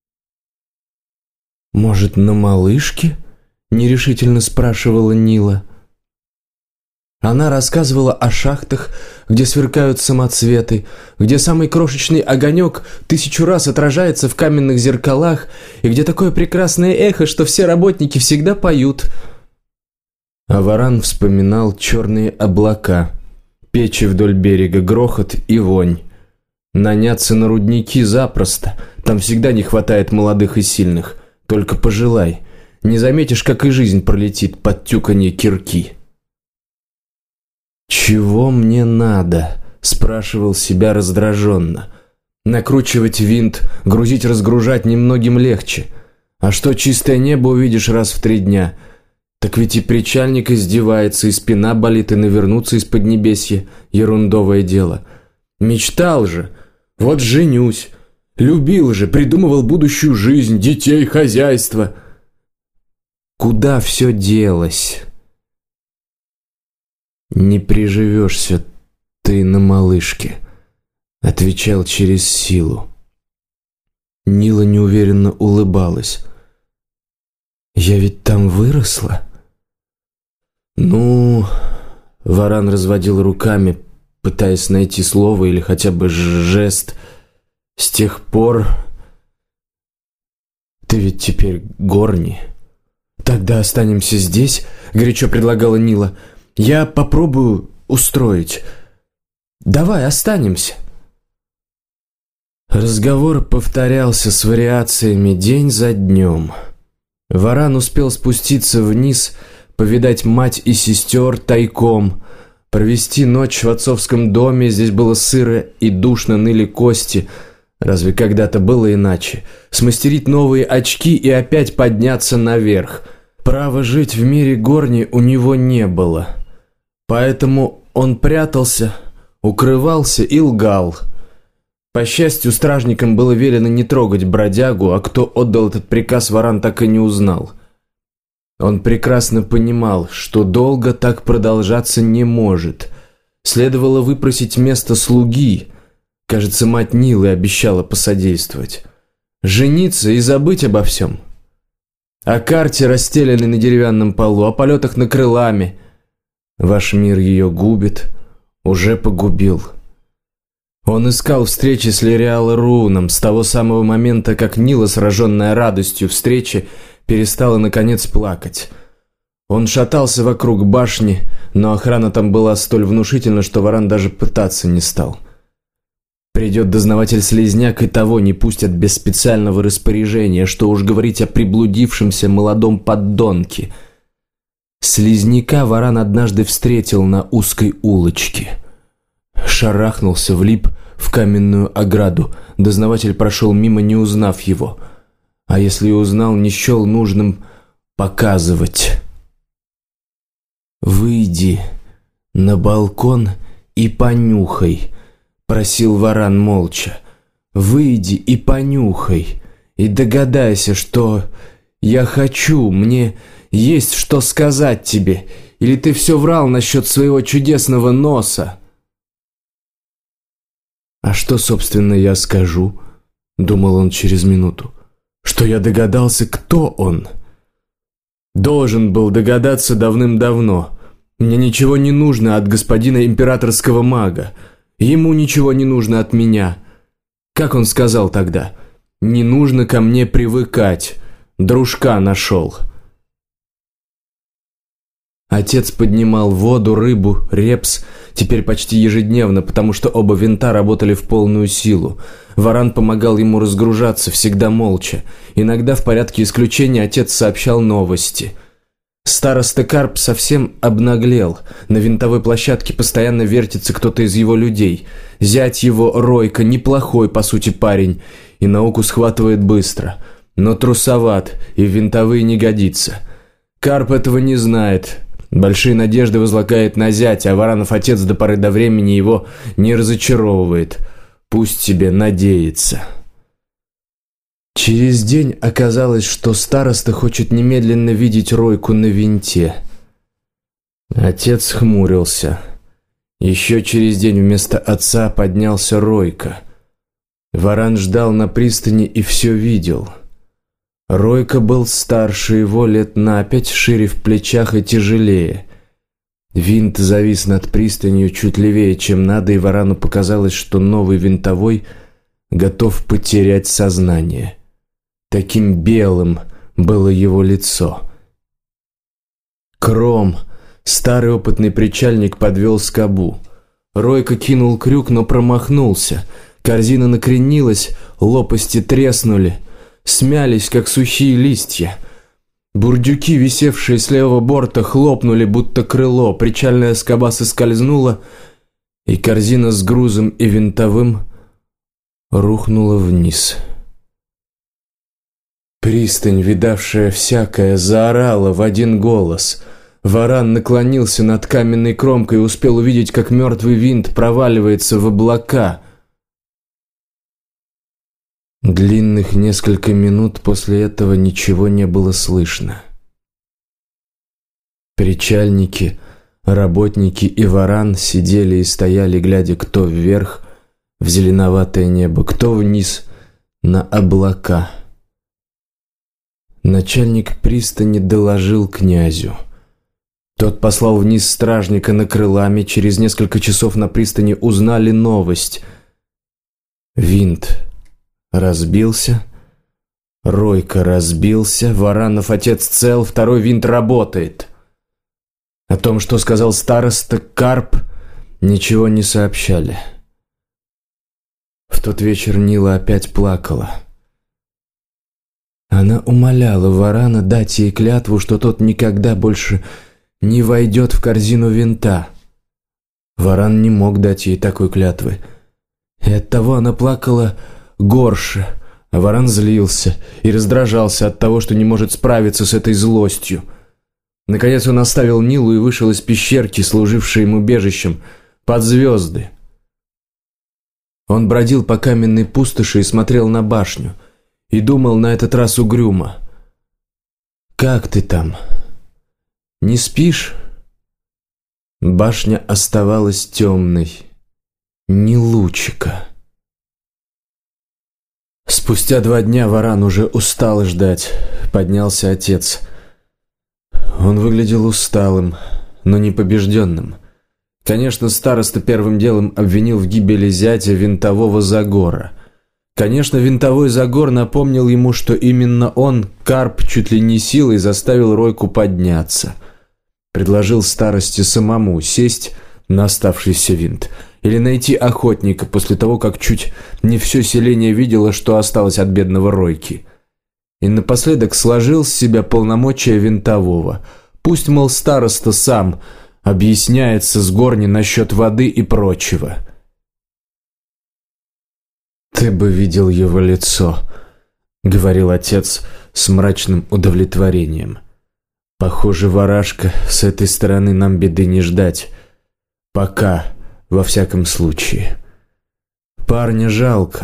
«Может, на малышке?» – нерешительно спрашивала Нила. Она рассказывала о шахтах, где сверкают самоцветы, где самый крошечный огонек 1000 раз отражается в каменных зеркалах, и где такое прекрасное эхо, что все работники всегда поют. А Варан вспоминал черные облака, печи вдоль берега, грохот и вонь. Наняться на рудники запросто, там всегда не хватает молодых и сильных. Только пожелай, не заметишь, как и жизнь пролетит под тюканье кирки. «Чего мне надо?» – спрашивал себя раздраженно. «Накручивать винт, грузить-разгружать немногим легче. А что чистое небо увидишь раз в 3 дня? Так ведь и причальник издевается, и спина болит, и навернуться из поднебесья – ерундовое дело. Мечтал же, вот женюсь, любил же, придумывал будущую жизнь, детей, хозяйство. Куда все делось?» «Не приживешься ты на малышке», — отвечал через силу. Нила неуверенно улыбалась. «Я ведь там выросла?» «Ну...» — Варан разводил руками, пытаясь найти слово или хотя бы жест. «С тех пор... Ты ведь теперь горни». «Тогда останемся здесь», — горячо предлагала Нила. «Я попробую устроить. Давай останемся». Разговор повторялся с вариациями день за днем. Варан успел спуститься вниз, повидать мать и сестер тайком, провести ночь в отцовском доме. Здесь было сыро и душно, ныли кости. Разве когда-то было иначе? Смастерить новые очки и опять подняться наверх. Права жить в мире горни у него не было. Поэтому он прятался, укрывался и лгал. По счастью, стражникам было велено не трогать бродягу, а кто отдал этот приказ, Варан так и не узнал. Он прекрасно понимал, что долго так продолжаться не может. Следовало выпросить место слуги. Кажется, мать Нилы обещала посодействовать. Жениться и забыть обо всем. О карте, расстеленной на деревянном полу, о полетах над крылами. Ваш мир ее губит, уже погубил. Он искал встречи с Лириал Руном с того самого момента, как Нила, сраженная радостью встречи, перестала наконец плакать. Он шатался вокруг башни, но охрана там была столь внушительна, что Варан даже пытаться не стал. Придет дознаватель-слизняк, и того не пустят без специального распоряжения, что уж говорить о приблудившемся молодом поддонке. Слизняка Варан однажды встретил на узкой улочке. Шарахнулся, влип в каменную ограду. Дознаватель прошел мимо, не узнав его. А если и узнал, не счел нужным показывать. «Выйди на балкон и понюхай», — просил Варан молча. «Выйди и понюхай, и догадайся, что я хочу, мне есть что сказать тебе, или ты все врал насчет своего чудесного носа». «А что, собственно, я скажу?» — думал он через минуту. «Что я догадался, кто он?» «Должен был догадаться давным-давно. Мне ничего не нужно от господина императорского мага. Ему ничего не нужно от меня. Как он сказал тогда? Не нужно ко мне привыкать. Дружка нашел». Отец поднимал воду, рыбу, репс, теперь почти ежедневно, потому что оба винта работали в полную силу. Варан помогал ему разгружаться, всегда молча. Иногда в порядке исключения отец сообщал новости. Староста Карп совсем обнаглел. На винтовой площадке постоянно вертится кто-то из его людей. Зять его, Ройка, неплохой, по сути, парень, и науку схватывает быстро. Но трусоват, и в винтовые не годится. Карп этого не знает. Большие надежды возлагает на зятя, а Варанов отец до поры до времени его не разочаровывает. Пусть себе надеется. Через день оказалось, что староста хочет немедленно видеть Ройку на винте. Отец хмурился. Еще через день вместо отца поднялся Ройка. Варан ждал на пристани и все видел. Ройко был старше его лет на 5, шире в плечах и тяжелее. Винт завис над пристанью чуть левее, чем надо, и Варану показалось, что новый винтовой готов потерять сознание. Таким белым было его лицо. Кром, старый опытный причальник, подвел скобу. Ройко кинул крюк, но промахнулся. Корзина накренилась, лопасти треснули, смялись, как сухие листья. Бурдюки, висевшие с левого борта, хлопнули, будто крыло. Причальная скоба соскользнула, и корзина с грузом и винтовым рухнула вниз. Пристань, видавшая всякое, заорала в один голос. Варан наклонился над каменной кромкой и успел увидеть, как мертвый винт проваливается в облака. Длинных несколько минут после этого ничего не было слышно. Причальники, работники и Варан сидели и стояли, глядя кто вверх в зеленоватое небо, кто вниз на облака. Начальник пристани доложил князю. Тот послал вниз стражника на крылами. Через несколько часов на пристани узнали новость. Винт разбился, Ройко разбился, Варанов отец цел, второй винт работает. О том, что сказал староста Карп, ничего не сообщали. В тот вечер Нила опять плакала. Она умоляла Варана дать ей клятву, что тот никогда больше не войдет в корзину винта. Варан не мог дать ей такой клятвы. И оттого она плакала горше, а Варан злился и раздражался от того, что не может справиться с этой злостью. Наконец он оставил Нилу и вышел из пещерки, служившей ему убежищем, под звезды. Он бродил по каменной пустоши и смотрел на башню, и думал на этот раз угрюмо. «Как ты там? Не спишь?» Башня оставалась темной, ни лучика. Спустя 2 дня Варан уже устал ждать. Поднялся отец. Он выглядел усталым, но не побежденным. Конечно, староста первым делом обвинил в гибели зятя винтового Загора. Конечно, винтовой Загор напомнил ему, что именно он, Карп, чуть ли не силой заставил Ройку подняться. Предложил старости самому сесть на оставшийся винт или найти охотника после того, как чуть не все селение видело, что осталось от бедного Ройки. И напоследок сложил с себя полномочия винтового. Пусть, мол, староста сам объясняется с Горни насчет воды и прочего. «Ты бы видел его лицо», — говорил отец с мрачным удовлетворением. «Похоже, ворашка, с этой стороны нам беды не ждать. Пока, во всяком случае. Парня жалко.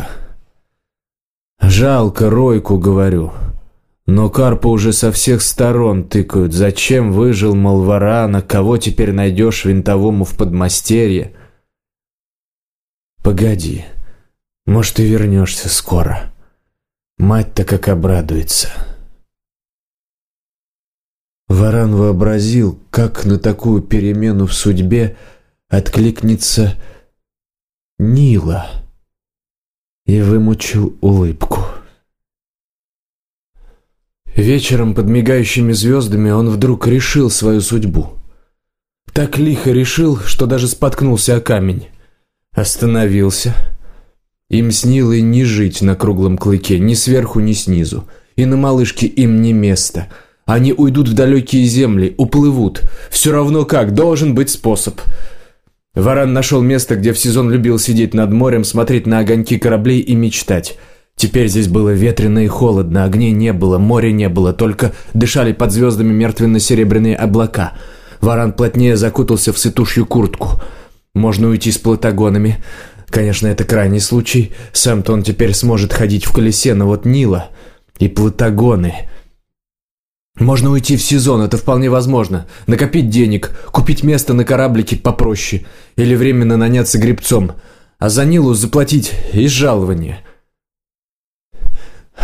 Жалко Ройку, говорю. Но Карпа уже со всех сторон тыкают. Зачем выжил, мол, Варана? Кого теперь найдешь винтовому в подмастерье? Погоди, может, ты вернешься скоро. Мать-то как обрадуется». Варан вообразил, как на такую перемену в судьбе откликнется Нила, и вымучил улыбку. Вечером под мигающими звездами он вдруг решил свою судьбу. Так лихо решил, что даже споткнулся о камень. Остановился. Им с Нилой не жить на круглом клыке, ни сверху, ни снизу. И на малышке им не место. Они уйдут в далекие земли, уплывут. Все равно как, должен быть способ. Варан нашел место, где в сезон любил сидеть над морем, смотреть на огоньки кораблей и мечтать. Теперь здесь было ветрено и холодно, огней не было, моря не было, только дышали под звездами мертвенно-серебряные облака. Варан плотнее закутался в сытушью куртку. Можно уйти с платагонами. Конечно, это крайний случай. Сам-то он теперь сможет ходить в колесе, но вот Нила и платагоны... Можно уйти в сезон, это вполне возможно. Накопить денег, купить место на кораблике попроще или временно наняться гребцом, а за Нилу заплатить из жалования.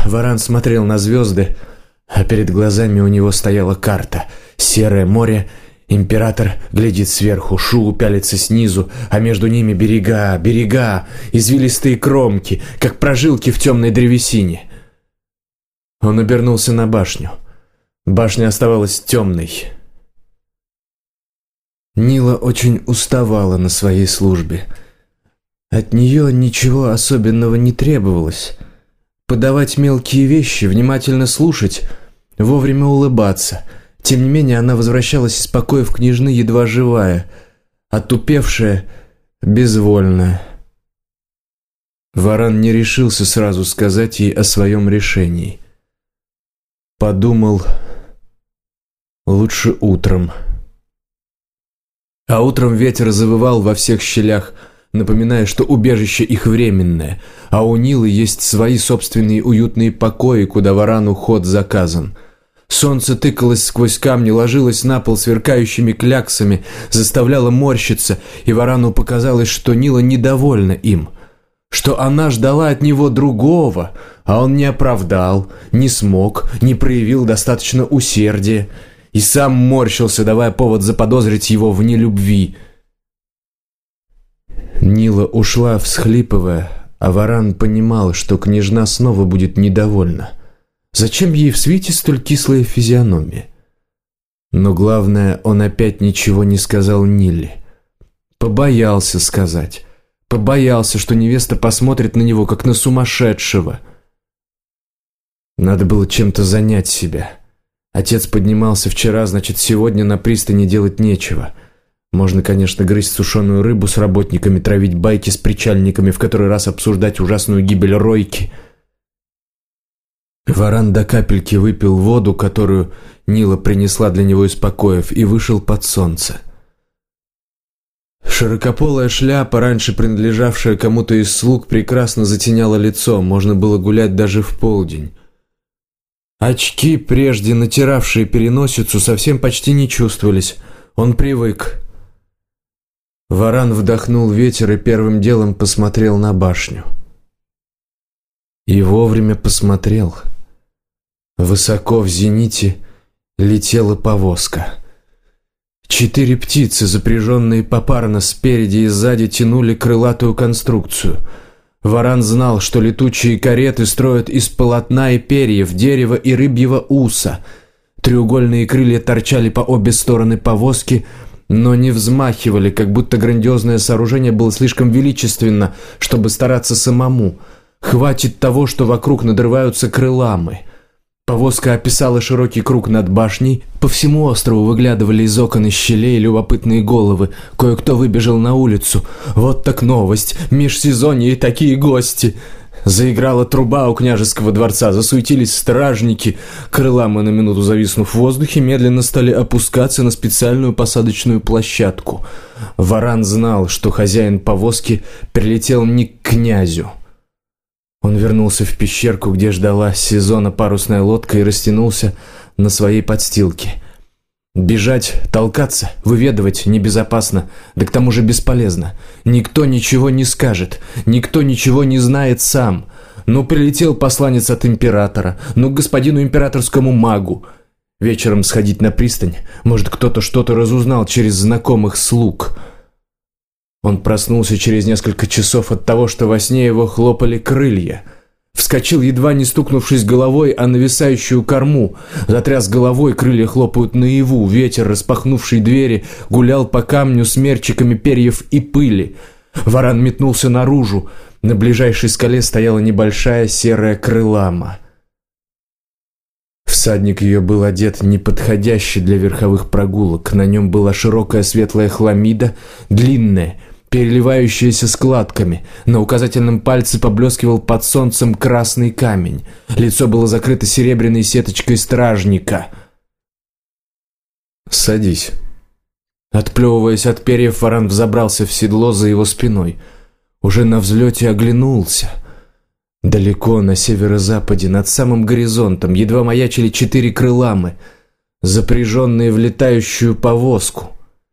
Варан смотрел на звезды, а перед глазами у него стояла карта. Серое море, император глядит сверху, Шу пялится снизу, а между ними берега, берега, извилистые кромки, как прожилки в темной древесине. Он обернулся на башню. Башня оставалась темной. Нила очень уставала на своей службе. От нее ничего особенного не требовалось. Подавать мелкие вещи, внимательно слушать, вовремя улыбаться. Тем не менее, она возвращалась из покоев княжны едва живая, отупевшая, безвольная. Варан не решился сразу сказать ей о своем решении. Подумал, лучше утром. А утром ветер завывал во всех щелях, напоминая, что убежище их временное, а у Нилы есть свои собственные уютные покои, куда Варану ход заказан. Солнце тыкалось сквозь камни, ложилось на пол сверкающими кляксами, заставляло морщиться, и Варану показалось, что Нила недовольна им, что она ждала от него другого, а он не оправдал, не смог, не проявил достаточно усердия, и сам морщился, давая повод заподозрить его в нелюбви. Нила ушла, всхлипывая, а Варан понимал, что княжна снова будет недовольна. Зачем ей в свите столь кислая физиономия? Но главное, он опять ничего не сказал Ниле. Побоялся сказать. Побоялся, что невеста посмотрит на него, как на сумасшедшего. Надо было чем-то занять себя. Отец поднимался вчера, значит, сегодня на пристани делать нечего. Можно, конечно, грызть сушеную рыбу с работниками, травить байки с причальниками, в который раз обсуждать ужасную гибель Ройки. Варан до капельки выпил воду, которую Нила принесла для него из покоев, и вышел под солнце. Широкополая шляпа, раньше принадлежавшая кому-то из слуг, прекрасно затеняла лицо, можно было гулять даже в полдень. Очки, прежде натиравшие переносицу, совсем почти не чувствовались. Он привык. Варан вдохнул ветер и первым делом посмотрел на башню. И вовремя посмотрел. Высоко в зените летела повозка. 4 птицы, запряженные попарно спереди и сзади, тянули крылатую конструкцию. Варан знал, что летучие кареты строят из полотна и перьев, дерева и рыбьего уса. Треугольные крылья торчали по обе стороны повозки, но не взмахивали, как будто грандиозное сооружение было слишком величественно, чтобы стараться самому. Хватит того, что вокруг надрываются крыламы. Повозка описала широкий круг над башней. По всему острову выглядывали из окон и щелей любопытные головы. Кое-кто выбежал на улицу. Вот так новость! Межсезонье и такие гости! Заиграла труба у княжеского дворца, засуетились стражники. Крыламы, на минуту зависнув в воздухе, медленно стали опускаться на специальную посадочную площадку. Варан знал, что хозяин повозки прилетел не к князю. Он вернулся в пещерку, где ждала Сезона парусная лодка, и растянулся на своей подстилке. Бежать, толкаться, выведывать небезопасно, да к тому же бесполезно. Никто ничего не скажет, никто ничего не знает сам. Ну, прилетел посланец от императора, ну, к господину императорскому магу. Вечером сходить на пристань, может, кто-то что-то разузнал через знакомых слуг. Он проснулся через несколько часов от того, что во сне его хлопали крылья. Вскочил, едва не стукнувшись головой о нависающую корму. Затряс головой, крылья хлопают наяву. Ветер, распахнувший двери, гулял по камню смерчиками перьев и пыли. Варан метнулся наружу. На ближайшей скале стояла небольшая серая крылама. Всадник ее был одет неподходящий для верховых прогулок. На нем была широкая светлая хламида, длинная, переливающаяся складками. На указательном пальце поблескивал под солнцем красный камень. Лицо было закрыто серебряной сеточкой стражника. «Садись». Отплевываясь от перьев, Варан взобрался в седло за его спиной. Уже на взлете оглянулся. Далеко на северо-западе, над самым горизонтом, едва маячили 4 крыламы, запряженные в летающую повозку.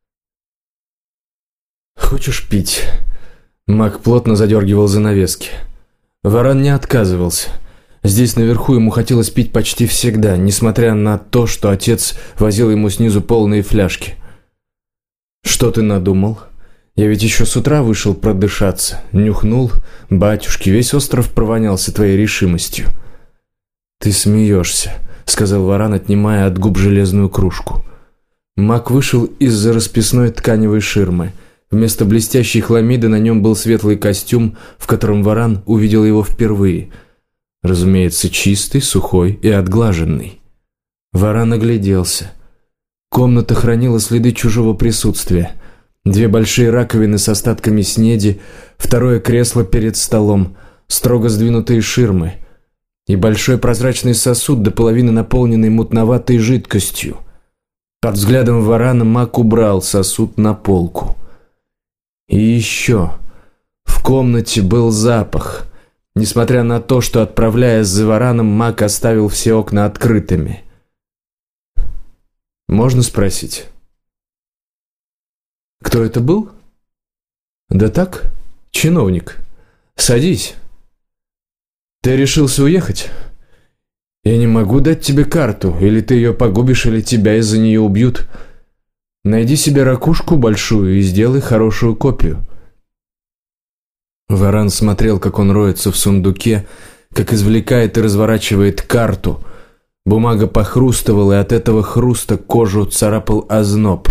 «Хочешь пить?» Маг плотно задергивал занавески. Варан не отказывался. Здесь наверху ему хотелось пить почти всегда, несмотря на то, что отец возил ему снизу полные фляжки. «Что ты надумал? Я ведь еще с утра вышел продышаться. Нюхнул. Батюшки, весь остров провонялся твоей решимостью». «Ты смеешься», — сказал Варан, отнимая от губ железную кружку. Мак вышел из-за расписной тканевой ширмы. Вместо блестящей хламиды на нем был светлый костюм, в котором Варан увидел его впервые. Разумеется, чистый, сухой и отглаженный. Варан огляделся. Комната хранила следы чужого присутствия. 2 большие раковины с остатками снеди, 2 кресло перед столом, строго сдвинутые ширмы и большой прозрачный сосуд, до половины наполненный мутноватой жидкостью. Под взглядом Варана Мак убрал сосуд на полку. И еще в комнате был запах. Несмотря на то, что, отправляясь за Вараном, Мак оставил все окна открытыми. «Можно спросить?» «Кто это был?» «Да так, чиновник. Садись. Ты решился уехать? Я не могу дать тебе карту. Или ты ее погубишь, или тебя из-за нее убьют. Найди себе ракушку большую и сделай хорошую копию». Варан смотрел, как он роется в сундуке, как извлекает и разворачивает карту. Бумага похрустывала, и от этого хруста кожу царапал озноб.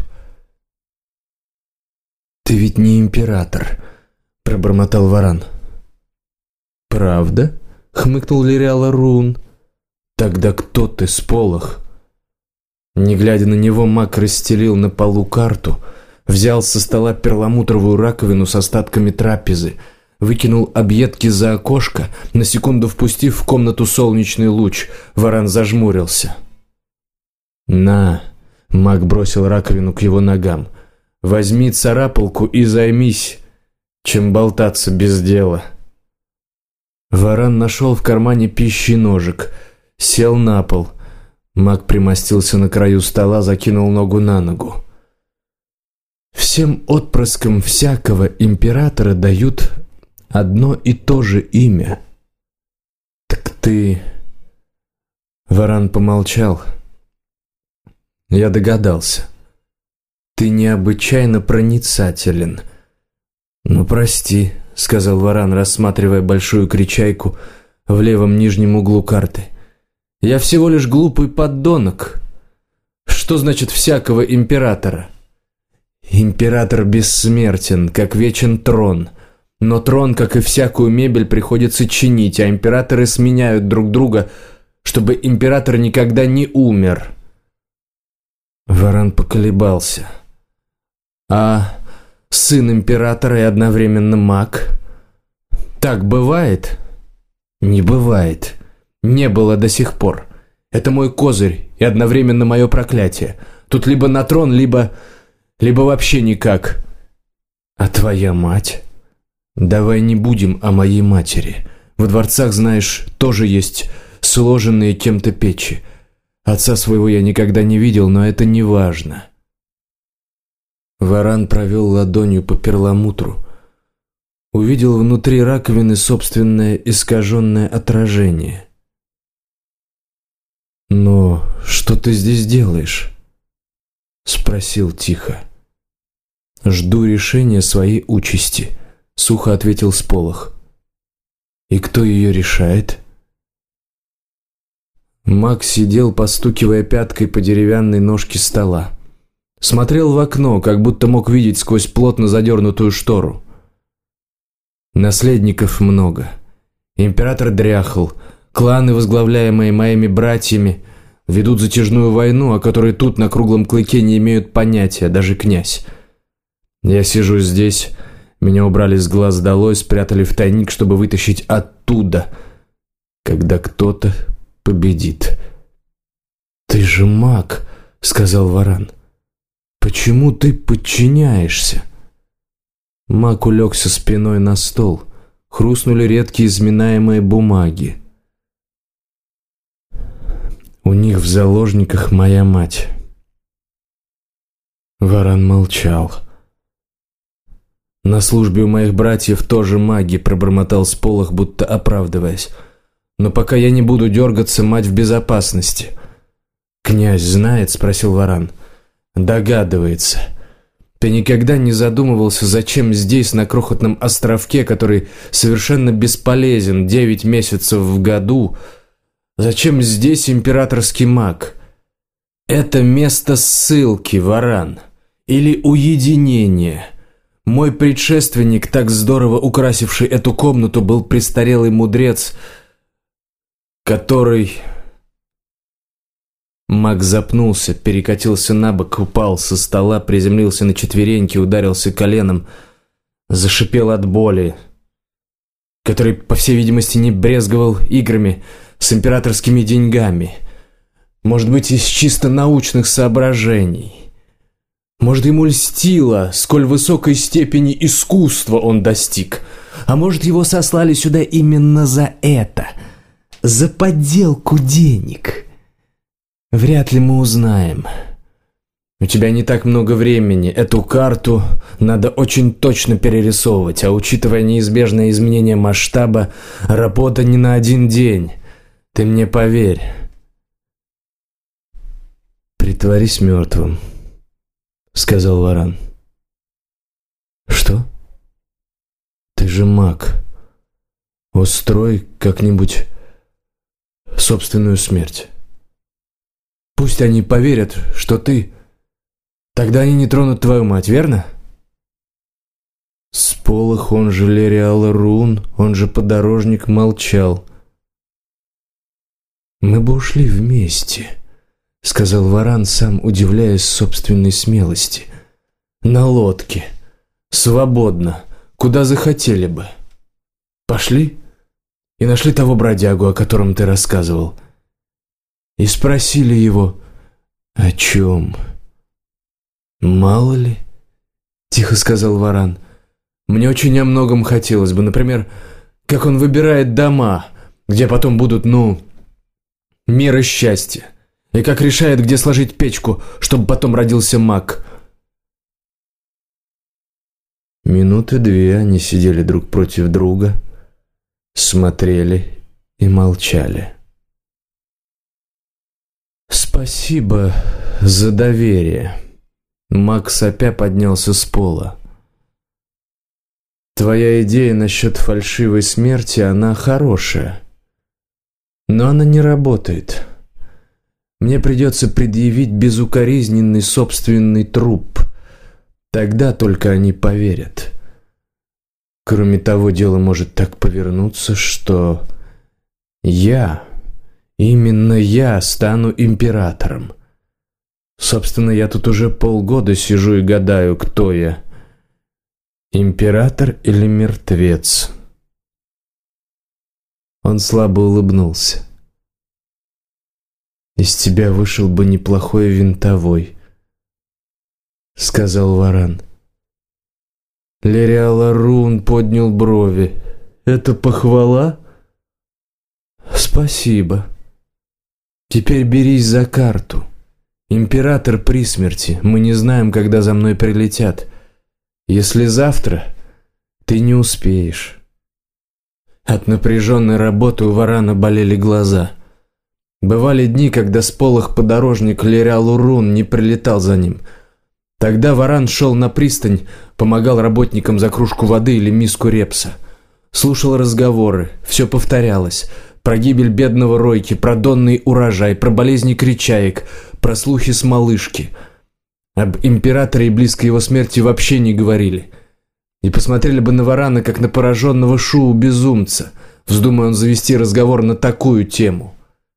«Ты ведь не император», — пробормотал Варан. «Правда?» — хмыкнул Лириал Рун. «Тогда кто ты, Сполох?» Не глядя на него, Мак расстелил на полу карту, взял со стола перламутровую раковину с остатками трапезы, выкинул объедки за окошко, на секунду впустив в комнату солнечный луч. Варан зажмурился. «На!» — Мак бросил раковину к его ногам. «Возьми царапалку и займись, чем болтаться без дела». Варан нашел в кармане пищи ножик, сел на пол. Мак примостился на краю стола, закинул ногу на ногу. «Всем отпрыскам всякого императора дают одно и то же имя. Так ты...» Варан помолчал. «Я догадался. Ты необычайно проницателен. Ну, прости», — сказал Варан, рассматривая большую кричайку в левом нижнем углу карты. «Я всего лишь глупый поддонок. Что значит всякого императора? Император бессмертен, как вечен трон. Но трон, как и всякую мебель, приходится чинить, а императоры сменяют друг друга, чтобы император никогда не умер». Варан поколебался. «А сын императора и одновременно маг? Так бывает?» «Не бывает. Не было до сих пор. Это мой козырь и одновременно мое проклятие. Тут либо на трон, либо вообще никак». «А твоя мать?» «Давай не будем о моей матери. В дворцах, знаешь, тоже есть сложенные кем-то печи. Отца своего я никогда не видел, но это не важно». Варан провел ладонью по перламутру. Увидел внутри раковины собственное искаженное отражение. «Но что ты здесь делаешь?» — спросил тихо. «Жду решения своей участи», — сухо ответил Сполох. «И кто ее решает?» Маг сидел, постукивая пяткой по деревянной ножке стола. Смотрел в окно, как будто мог видеть сквозь плотно задернутую штору. Наследников много. Император дряхл. Кланы, возглавляемые моими братьями, ведут затяжную войну, о которой тут на круглом клыке не имеют понятия, даже князь. Я сижу здесь, меня убрали с глаз долой, спрятали в тайник, чтобы вытащить оттуда, когда кто-то победит. «Ты же маг», — сказал Варан. «Почему ты подчиняешься?» Маг улегся спиной на стол. Хрустнули редкие сминаемые бумаги. «У них в заложниках моя мать». Варан молчал. «На службе у моих братьев тоже маги», — пробормотал Сполох, будто оправдываясь. Но пока я не буду дергаться, мать в безопасности». «Князь знает?» – спросил Варан. «Догадывается. Ты никогда не задумывался, зачем здесь, на крохотном островке, который совершенно бесполезен 9 месяцев в году, зачем здесь императорский маг? Это место ссылки, Варан, или уединения. Мой предшественник, так здорово украсивший эту комнату, был престарелый мудрец, который...» Маг запнулся, перекатился на бок, упал со стола, приземлился на четвереньки, ударился коленом, зашипел от боли, который, по всей видимости, не брезговал играми с императорскими деньгами. Может быть, из чисто научных соображений. Может, ему льстило, сколь высокой степени искусства он достиг. А может, его сослали сюда именно за это, за подделку денег. Вряд ли мы узнаем. У тебя не так много времени. Эту карту надо очень точно перерисовывать, а учитывая неизбежное изменение масштаба, работа не на один день. Ты мне поверь. «Притворись мертвым», — сказал Варан. «Что? Ты же маг. Устрой как-нибудь собственную смерть. Пусть они поверят, что ты... Тогда они не тронут твою мать, верно?» Сполох, он же Лериал Рун, он же подорожник, молчал. «Мы бы ушли вместе», — сказал Варан, сам удивляясь собственной смелости. «На лодке. Свободно. Куда захотели бы. Пошли и нашли того бродягу, о котором ты рассказывал. И спросили его, о чем?» «Мало ли», — тихо сказал Варан. «Мне очень о многом хотелось бы. Например, как он выбирает дома, где потом будут, мир и счастье. И как решает, где сложить печку, чтобы потом родился маг». Минуты 2 они сидели друг против друга, смотрели и молчали. «Спасибо за доверие». Маг сопя поднялся с пола. «Твоя идея насчет фальшивой смерти, она хорошая. Но она не работает. Мне придется предъявить безукоризненный собственный труп. Тогда только они поверят. Кроме того, дело может так повернуться, что именно я стану императором. Собственно, я тут уже полгода сижу и гадаю, кто я. Император или мертвец?» Он слабо улыбнулся. «Из тебя вышел бы неплохой винтовой», — сказал Варан. Лериал Рун поднял брови. «Это похвала?» «Спасибо. Теперь берись за карту. Император при смерти. Мы не знаем, когда за мной прилетят. Если завтра, ты не успеешь». От напряженной работы у Варана болели глаза. Бывали дни, когда сполох подорожник Лериал Рун не прилетал за ним. Тогда Варан шел на пристань, помогал работникам за кружку воды или миску репса. Слушал разговоры, все повторялось. Про гибель бедного Ройки, про донный урожай, про болезни кричаек, про слухи с малышки. Об императоре и близкой его смерти вообще не говорили. И посмотрели бы на Варана, как на пораженного шоу-безумца, вздумая он завести разговор на такую тему.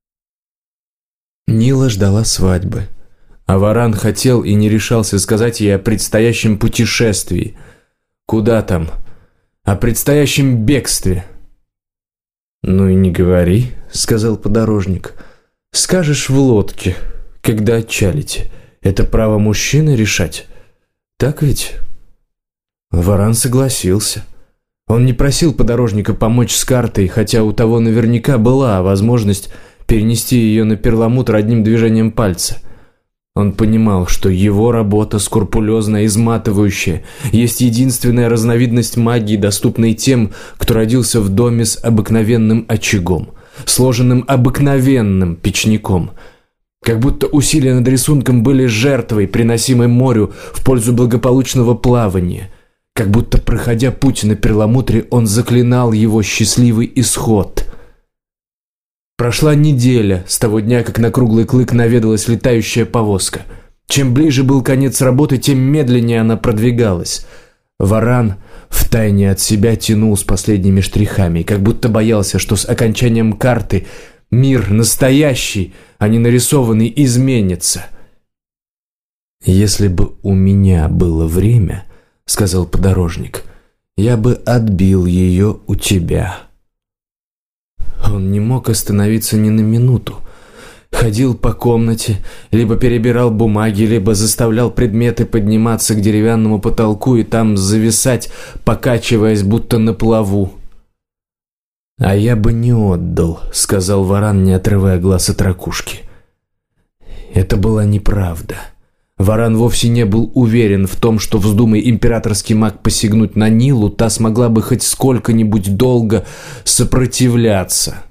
Нила ждала свадьбы, а Варан хотел и не решался сказать ей о предстоящем путешествии. Куда там? О предстоящем бегстве. «Ну и не говори», — сказал подорожник. «Скажешь в лодке, когда отчалите. Это право мужчины решать. Так ведь?» Варан согласился. Он не просил подорожника помочь с картой, хотя у того наверняка была возможность перенести ее на перламутр одним движением пальца. Он понимал, что его работа скрупулезная, изматывающая, есть единственная разновидность магии, доступной тем, кто родился в доме с обыкновенным очагом. сложенным обыкновенным печником. Как будто усилия над рисунком были жертвой, приносимой морю в пользу благополучного плавания. Как будто, проходя путь на перламутре, он заклинал его счастливый исход. Прошла неделя с того дня, как на Круглый Клык наведалась летающая повозка. Чем ближе был конец работы, тем медленнее она продвигалась. Варан втайне от себя тянул с последними штрихами, как будто боялся, что с окончанием карты мир настоящий, а не нарисованный, изменится. «Если бы у меня было время, — сказал подорожник, — я бы отбил ее у тебя». Он не мог остановиться ни на минуту. Ходил по комнате, либо перебирал бумаги, либо заставлял предметы подниматься к деревянному потолку и там зависать, покачиваясь, будто на плаву. «А я бы не отдал», — сказал Варан, не отрывая глаз от ракушки. Это была неправда. Варан вовсе не был уверен в том, что, вздумай императорский маг посягнуть на Нилу, та смогла бы хоть сколько-нибудь долго сопротивляться.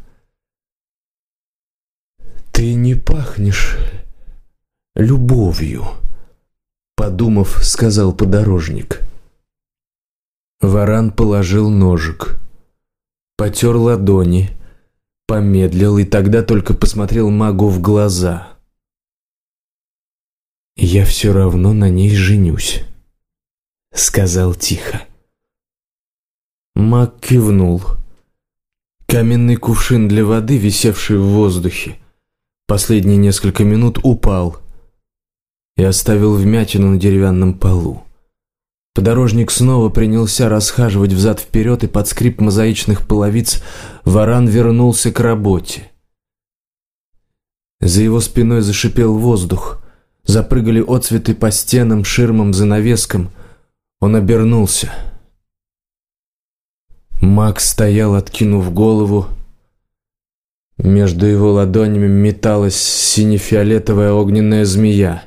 «Ты не пахнешь любовью», — подумав, сказал подорожник. Варан положил ножик, потер ладони, помедлил и тогда только посмотрел магу в глаза. «Я все равно на ней женюсь», — сказал тихо. Маг кивнул. Каменный кувшин для воды, висевший в воздухе, последние несколько минут упал и оставил вмятину на деревянном полу. Подорожник снова принялся расхаживать взад-вперед, и под скрип мозаичных половиц Варан вернулся к работе. За его спиной зашипел воздух. Запрыгали отцветы по стенам, ширмам, занавескам. Он обернулся. Маг стоял, откинув голову. Между его ладонями металась сине-фиолетовая огненная змея.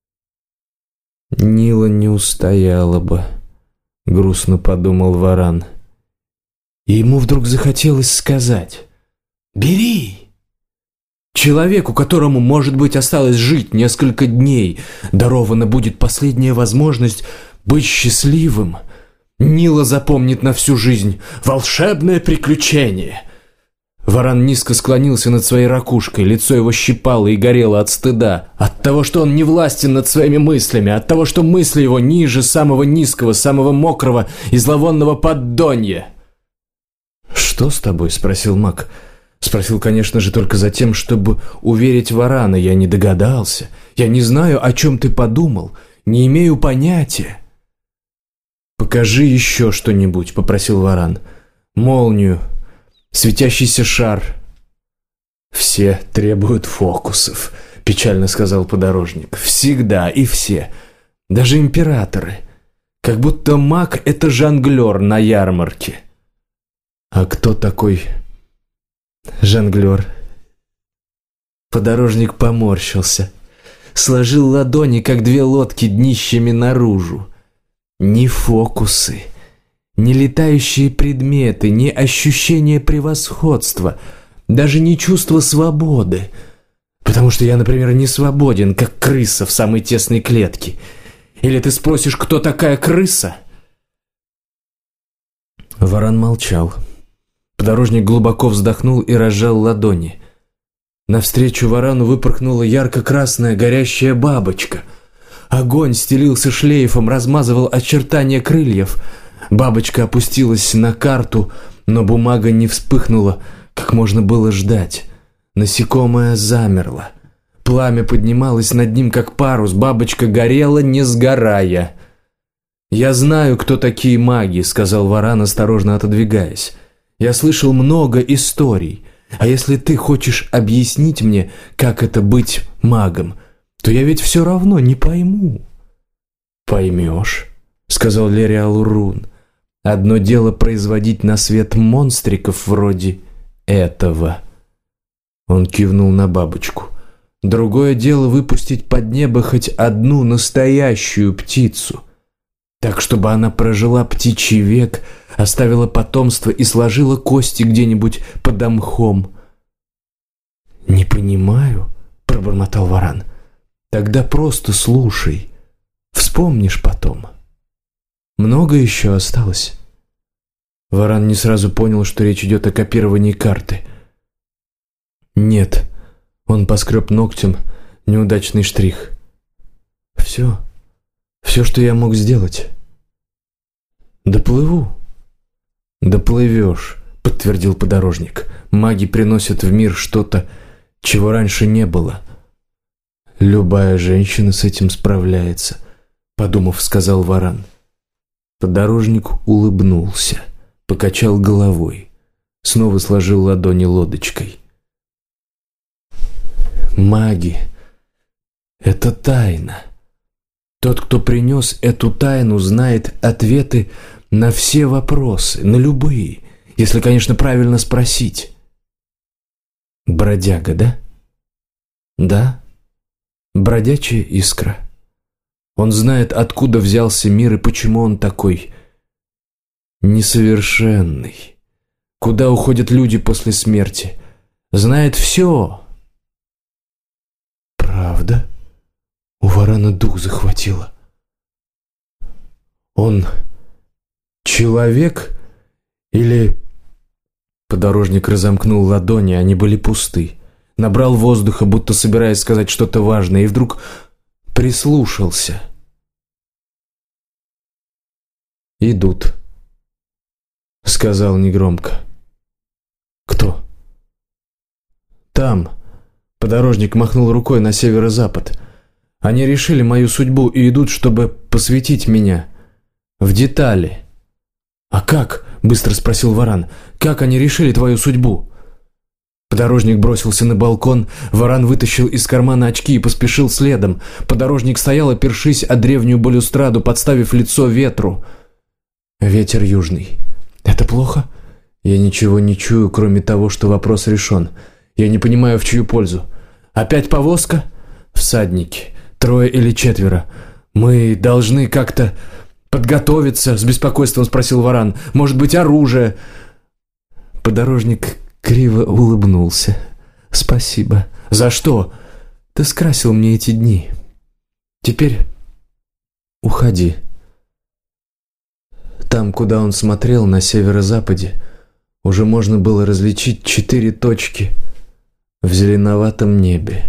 «Нила не устояла бы», — грустно подумал Варан. И ему вдруг захотелось сказать: «Бери!» Человеку, которому, может быть, осталось жить несколько дней, дарована будет последняя возможность быть счастливым. Нила запомнит на всю жизнь волшебное приключение. Варан низко склонился над своей ракушкой, лицо его щипало и горело от стыда, от того, что он не властен над своими мыслями, от того, что мысли его ниже самого низкого, самого мокрого и зловонного поддонья. «Что с тобой?» — спросил маг. Спросил, конечно же, только за тем, чтобы уверить Варана. «Я не догадался. Я не знаю, о чем ты подумал. Не имею понятия». «Покажи еще что-нибудь», — попросил Варан. «Молнию, светящийся шар». «Все требуют фокусов», — печально сказал подорожник. «Всегда и все. Даже императоры. Как будто маг — это жонглер на ярмарке». «А кто такой жонглер?» Подорожник поморщился, сложил ладони, как две лодки, днищами наружу. Ни фокусы, ни летающие предметы, ни ощущение превосходства, даже не чувство свободы. Потому что я, например, не свободен, как крыса в самой тесной клетке. Или ты спросишь, кто такая крыса? Варан молчал. Подорожник глубоко вздохнул и разжал ладони. Навстречу Варану выпорхнула ярко-красная горящая бабочка. Огонь стелился шлейфом, размазывал очертания крыльев. Бабочка опустилась на карту, но бумага не вспыхнула, как можно было ждать. Насекомое замерло. Пламя поднималось над ним, как парус. Бабочка горела, не сгорая. «Я знаю, кто такие маги», — сказал Варан, осторожно отодвигаясь. «Я слышал много историй. А если ты хочешь объяснить мне, как это быть магом, то я ведь все равно не пойму». «Поймешь», — сказал Лериал Рун. «Одно дело производить на свет монстриков вроде этого». Он кивнул на бабочку. «Другое дело выпустить под небо хоть одну настоящую птицу, так, чтобы она прожила птичий век, оставила потомство и сложила кости где-нибудь под мхом. «Не понимаю», — пробормотал Варан. «Тогда просто слушай. Вспомнишь потом. Много еще осталось?» Варан не сразу понял, что речь идет о копировании карты. «Нет», — он поскреб ногтем неудачный штрих. «Все, что я мог сделать. Доплыву». «Доплывешь», — подтвердил подорожник. «Маги приносят в мир что-то, чего раньше не было». «Любая женщина с этим справляется», — подумав, сказал Варан. Подорожник улыбнулся, покачал головой, снова сложил ладони лодочкой. «Маги — это тайна. Тот, кто принес эту тайну, знает ответы на все вопросы, на любые, если, конечно, правильно спросить. Бродяга, да? Да, бродячая искра. Он знает, откуда взялся мир и почему он такой несовершенный, куда уходят люди после смерти. Знает все». «Правда?» У Варана дух захватило. «Он человек или...» Подорожник разомкнул ладони, они были пусты. Набрал воздуха, будто собираясь сказать что-то важное, и вдруг прислушался. «Идут», — сказал негромко. «Кто?» «Там». Подорожник махнул рукой на северо-запад. «Они решили мою судьбу и идут, чтобы посвятить меня в детали». «А как?» — быстро спросил Варан. «Как они решили твою судьбу?» Подорожник бросился на балкон. Варан вытащил из кармана очки и поспешил следом. Подорожник стоял, опершись о древнюю балюстраду, подставив лицо ветру. Ветер южный. «Это плохо?» «Я ничего не чую, кроме того, что вопрос решен. Я не понимаю, в чью пользу. Опять повозка?» «Всадники. 3 или 4. Мы должны как-то подготовиться», — с беспокойством спросил Варан. «Может быть, оружие?» Подорожник криво улыбнулся. «Спасибо». «За что?» «Ты скрасил мне эти дни. Теперь уходи». Там, куда он смотрел, на северо-западе, уже можно было различить 4 точки в зеленоватом небе.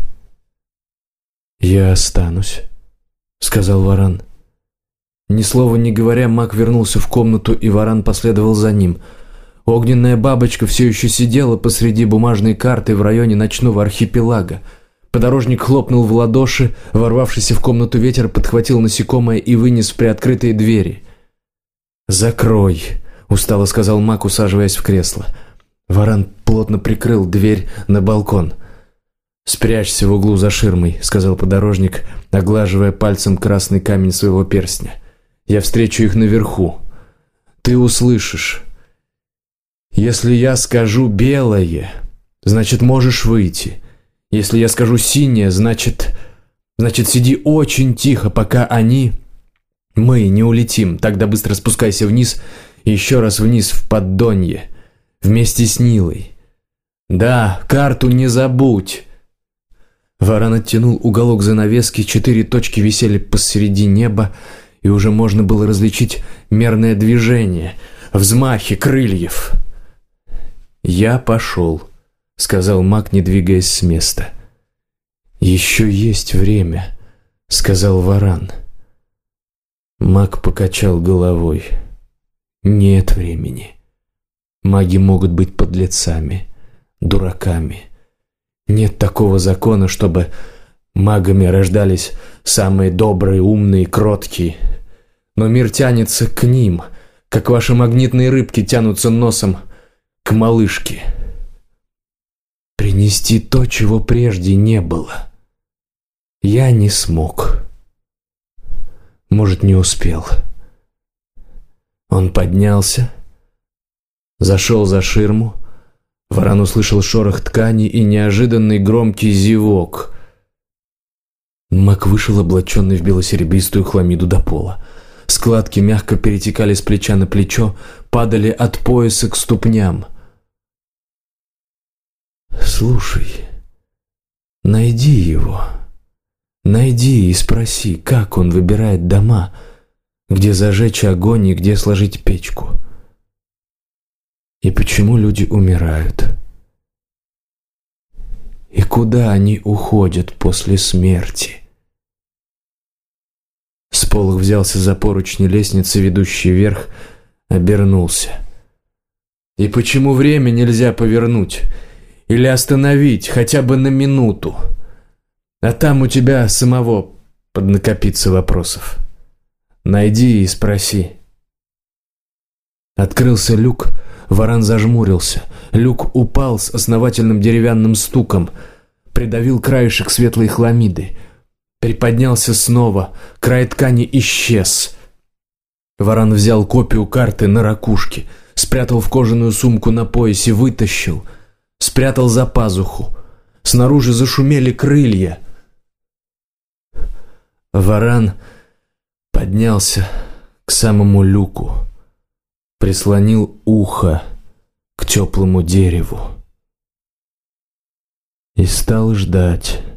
«Я останусь», — сказал Варан. Ни слова не говоря, маг вернулся в комнату, и Варан последовал за ним. Огненная бабочка все еще сидела посреди бумажной карты в районе ночного архипелага. Подорожник хлопнул в ладоши, ворвавшийся в комнату ветер подхватил насекомое и вынес в приоткрытые двери. «Закрой», — устало сказал маг, усаживаясь в кресло. Варан плотно прикрыл дверь на балкон. «Спрячься в углу за ширмой», — сказал подорожник, оглаживая пальцем красный камень своего перстня. «Я встречу их наверху. Ты услышишь. Если я скажу белое, значит, можешь выйти. Если я скажу синее, значит, сиди очень тихо, пока мы не улетим. Тогда быстро спускайся вниз и еще раз вниз в поддонье, вместе с Нилой. Да, карту не забудь». Варан оттянул уголок занавески, 4 точки висели посреди неба, и уже можно было различить мерное движение, взмахи крыльев. «Я пошел», — сказал маг, не двигаясь с места. «Еще есть время», — сказал Варан. Маг покачал головой. «Нет времени. Маги могут быть подлецами, дураками. Нет такого закона, чтобы магами рождались самые добрые, умные, кроткие. Но мир тянется к ним, как ваши магнитные рыбки тянутся носом к малышке. Принести то, чего прежде не было. Я не смог. Может, не успел». Он поднялся, зашел за ширму. Варан услышал шорох ткани и неожиданный громкий зевок. Маг вышел, облаченный в белосеребристую хламиду до пола. Складки мягко перетекали с плеча на плечо, падали от пояса к ступням. «Слушай», Найди его. Найди и спроси, как он выбирает дома, где зажечь огонь и где сложить печку. И почему люди умирают. И куда они уходят после смерти. Сполох взялся за поручни лестницы, ведущей вверх, обернулся. И почему время нельзя повернуть или остановить хотя бы на минуту? А там у тебя самого поднакопится вопросов. Найди и спроси. Открылся люк, Варан зажмурился. Люк упал с основательным деревянным стуком, придавил краешек светлой хламиды. Приподнялся снова, край ткани исчез. Варан взял копию карты на ракушке, спрятал в кожаную сумку на поясе, вытащил, спрятал за пазуху. Снаружи зашумели крылья. Варан поднялся к самому люку, прислонил ухо к теплому дереву и стал ждать.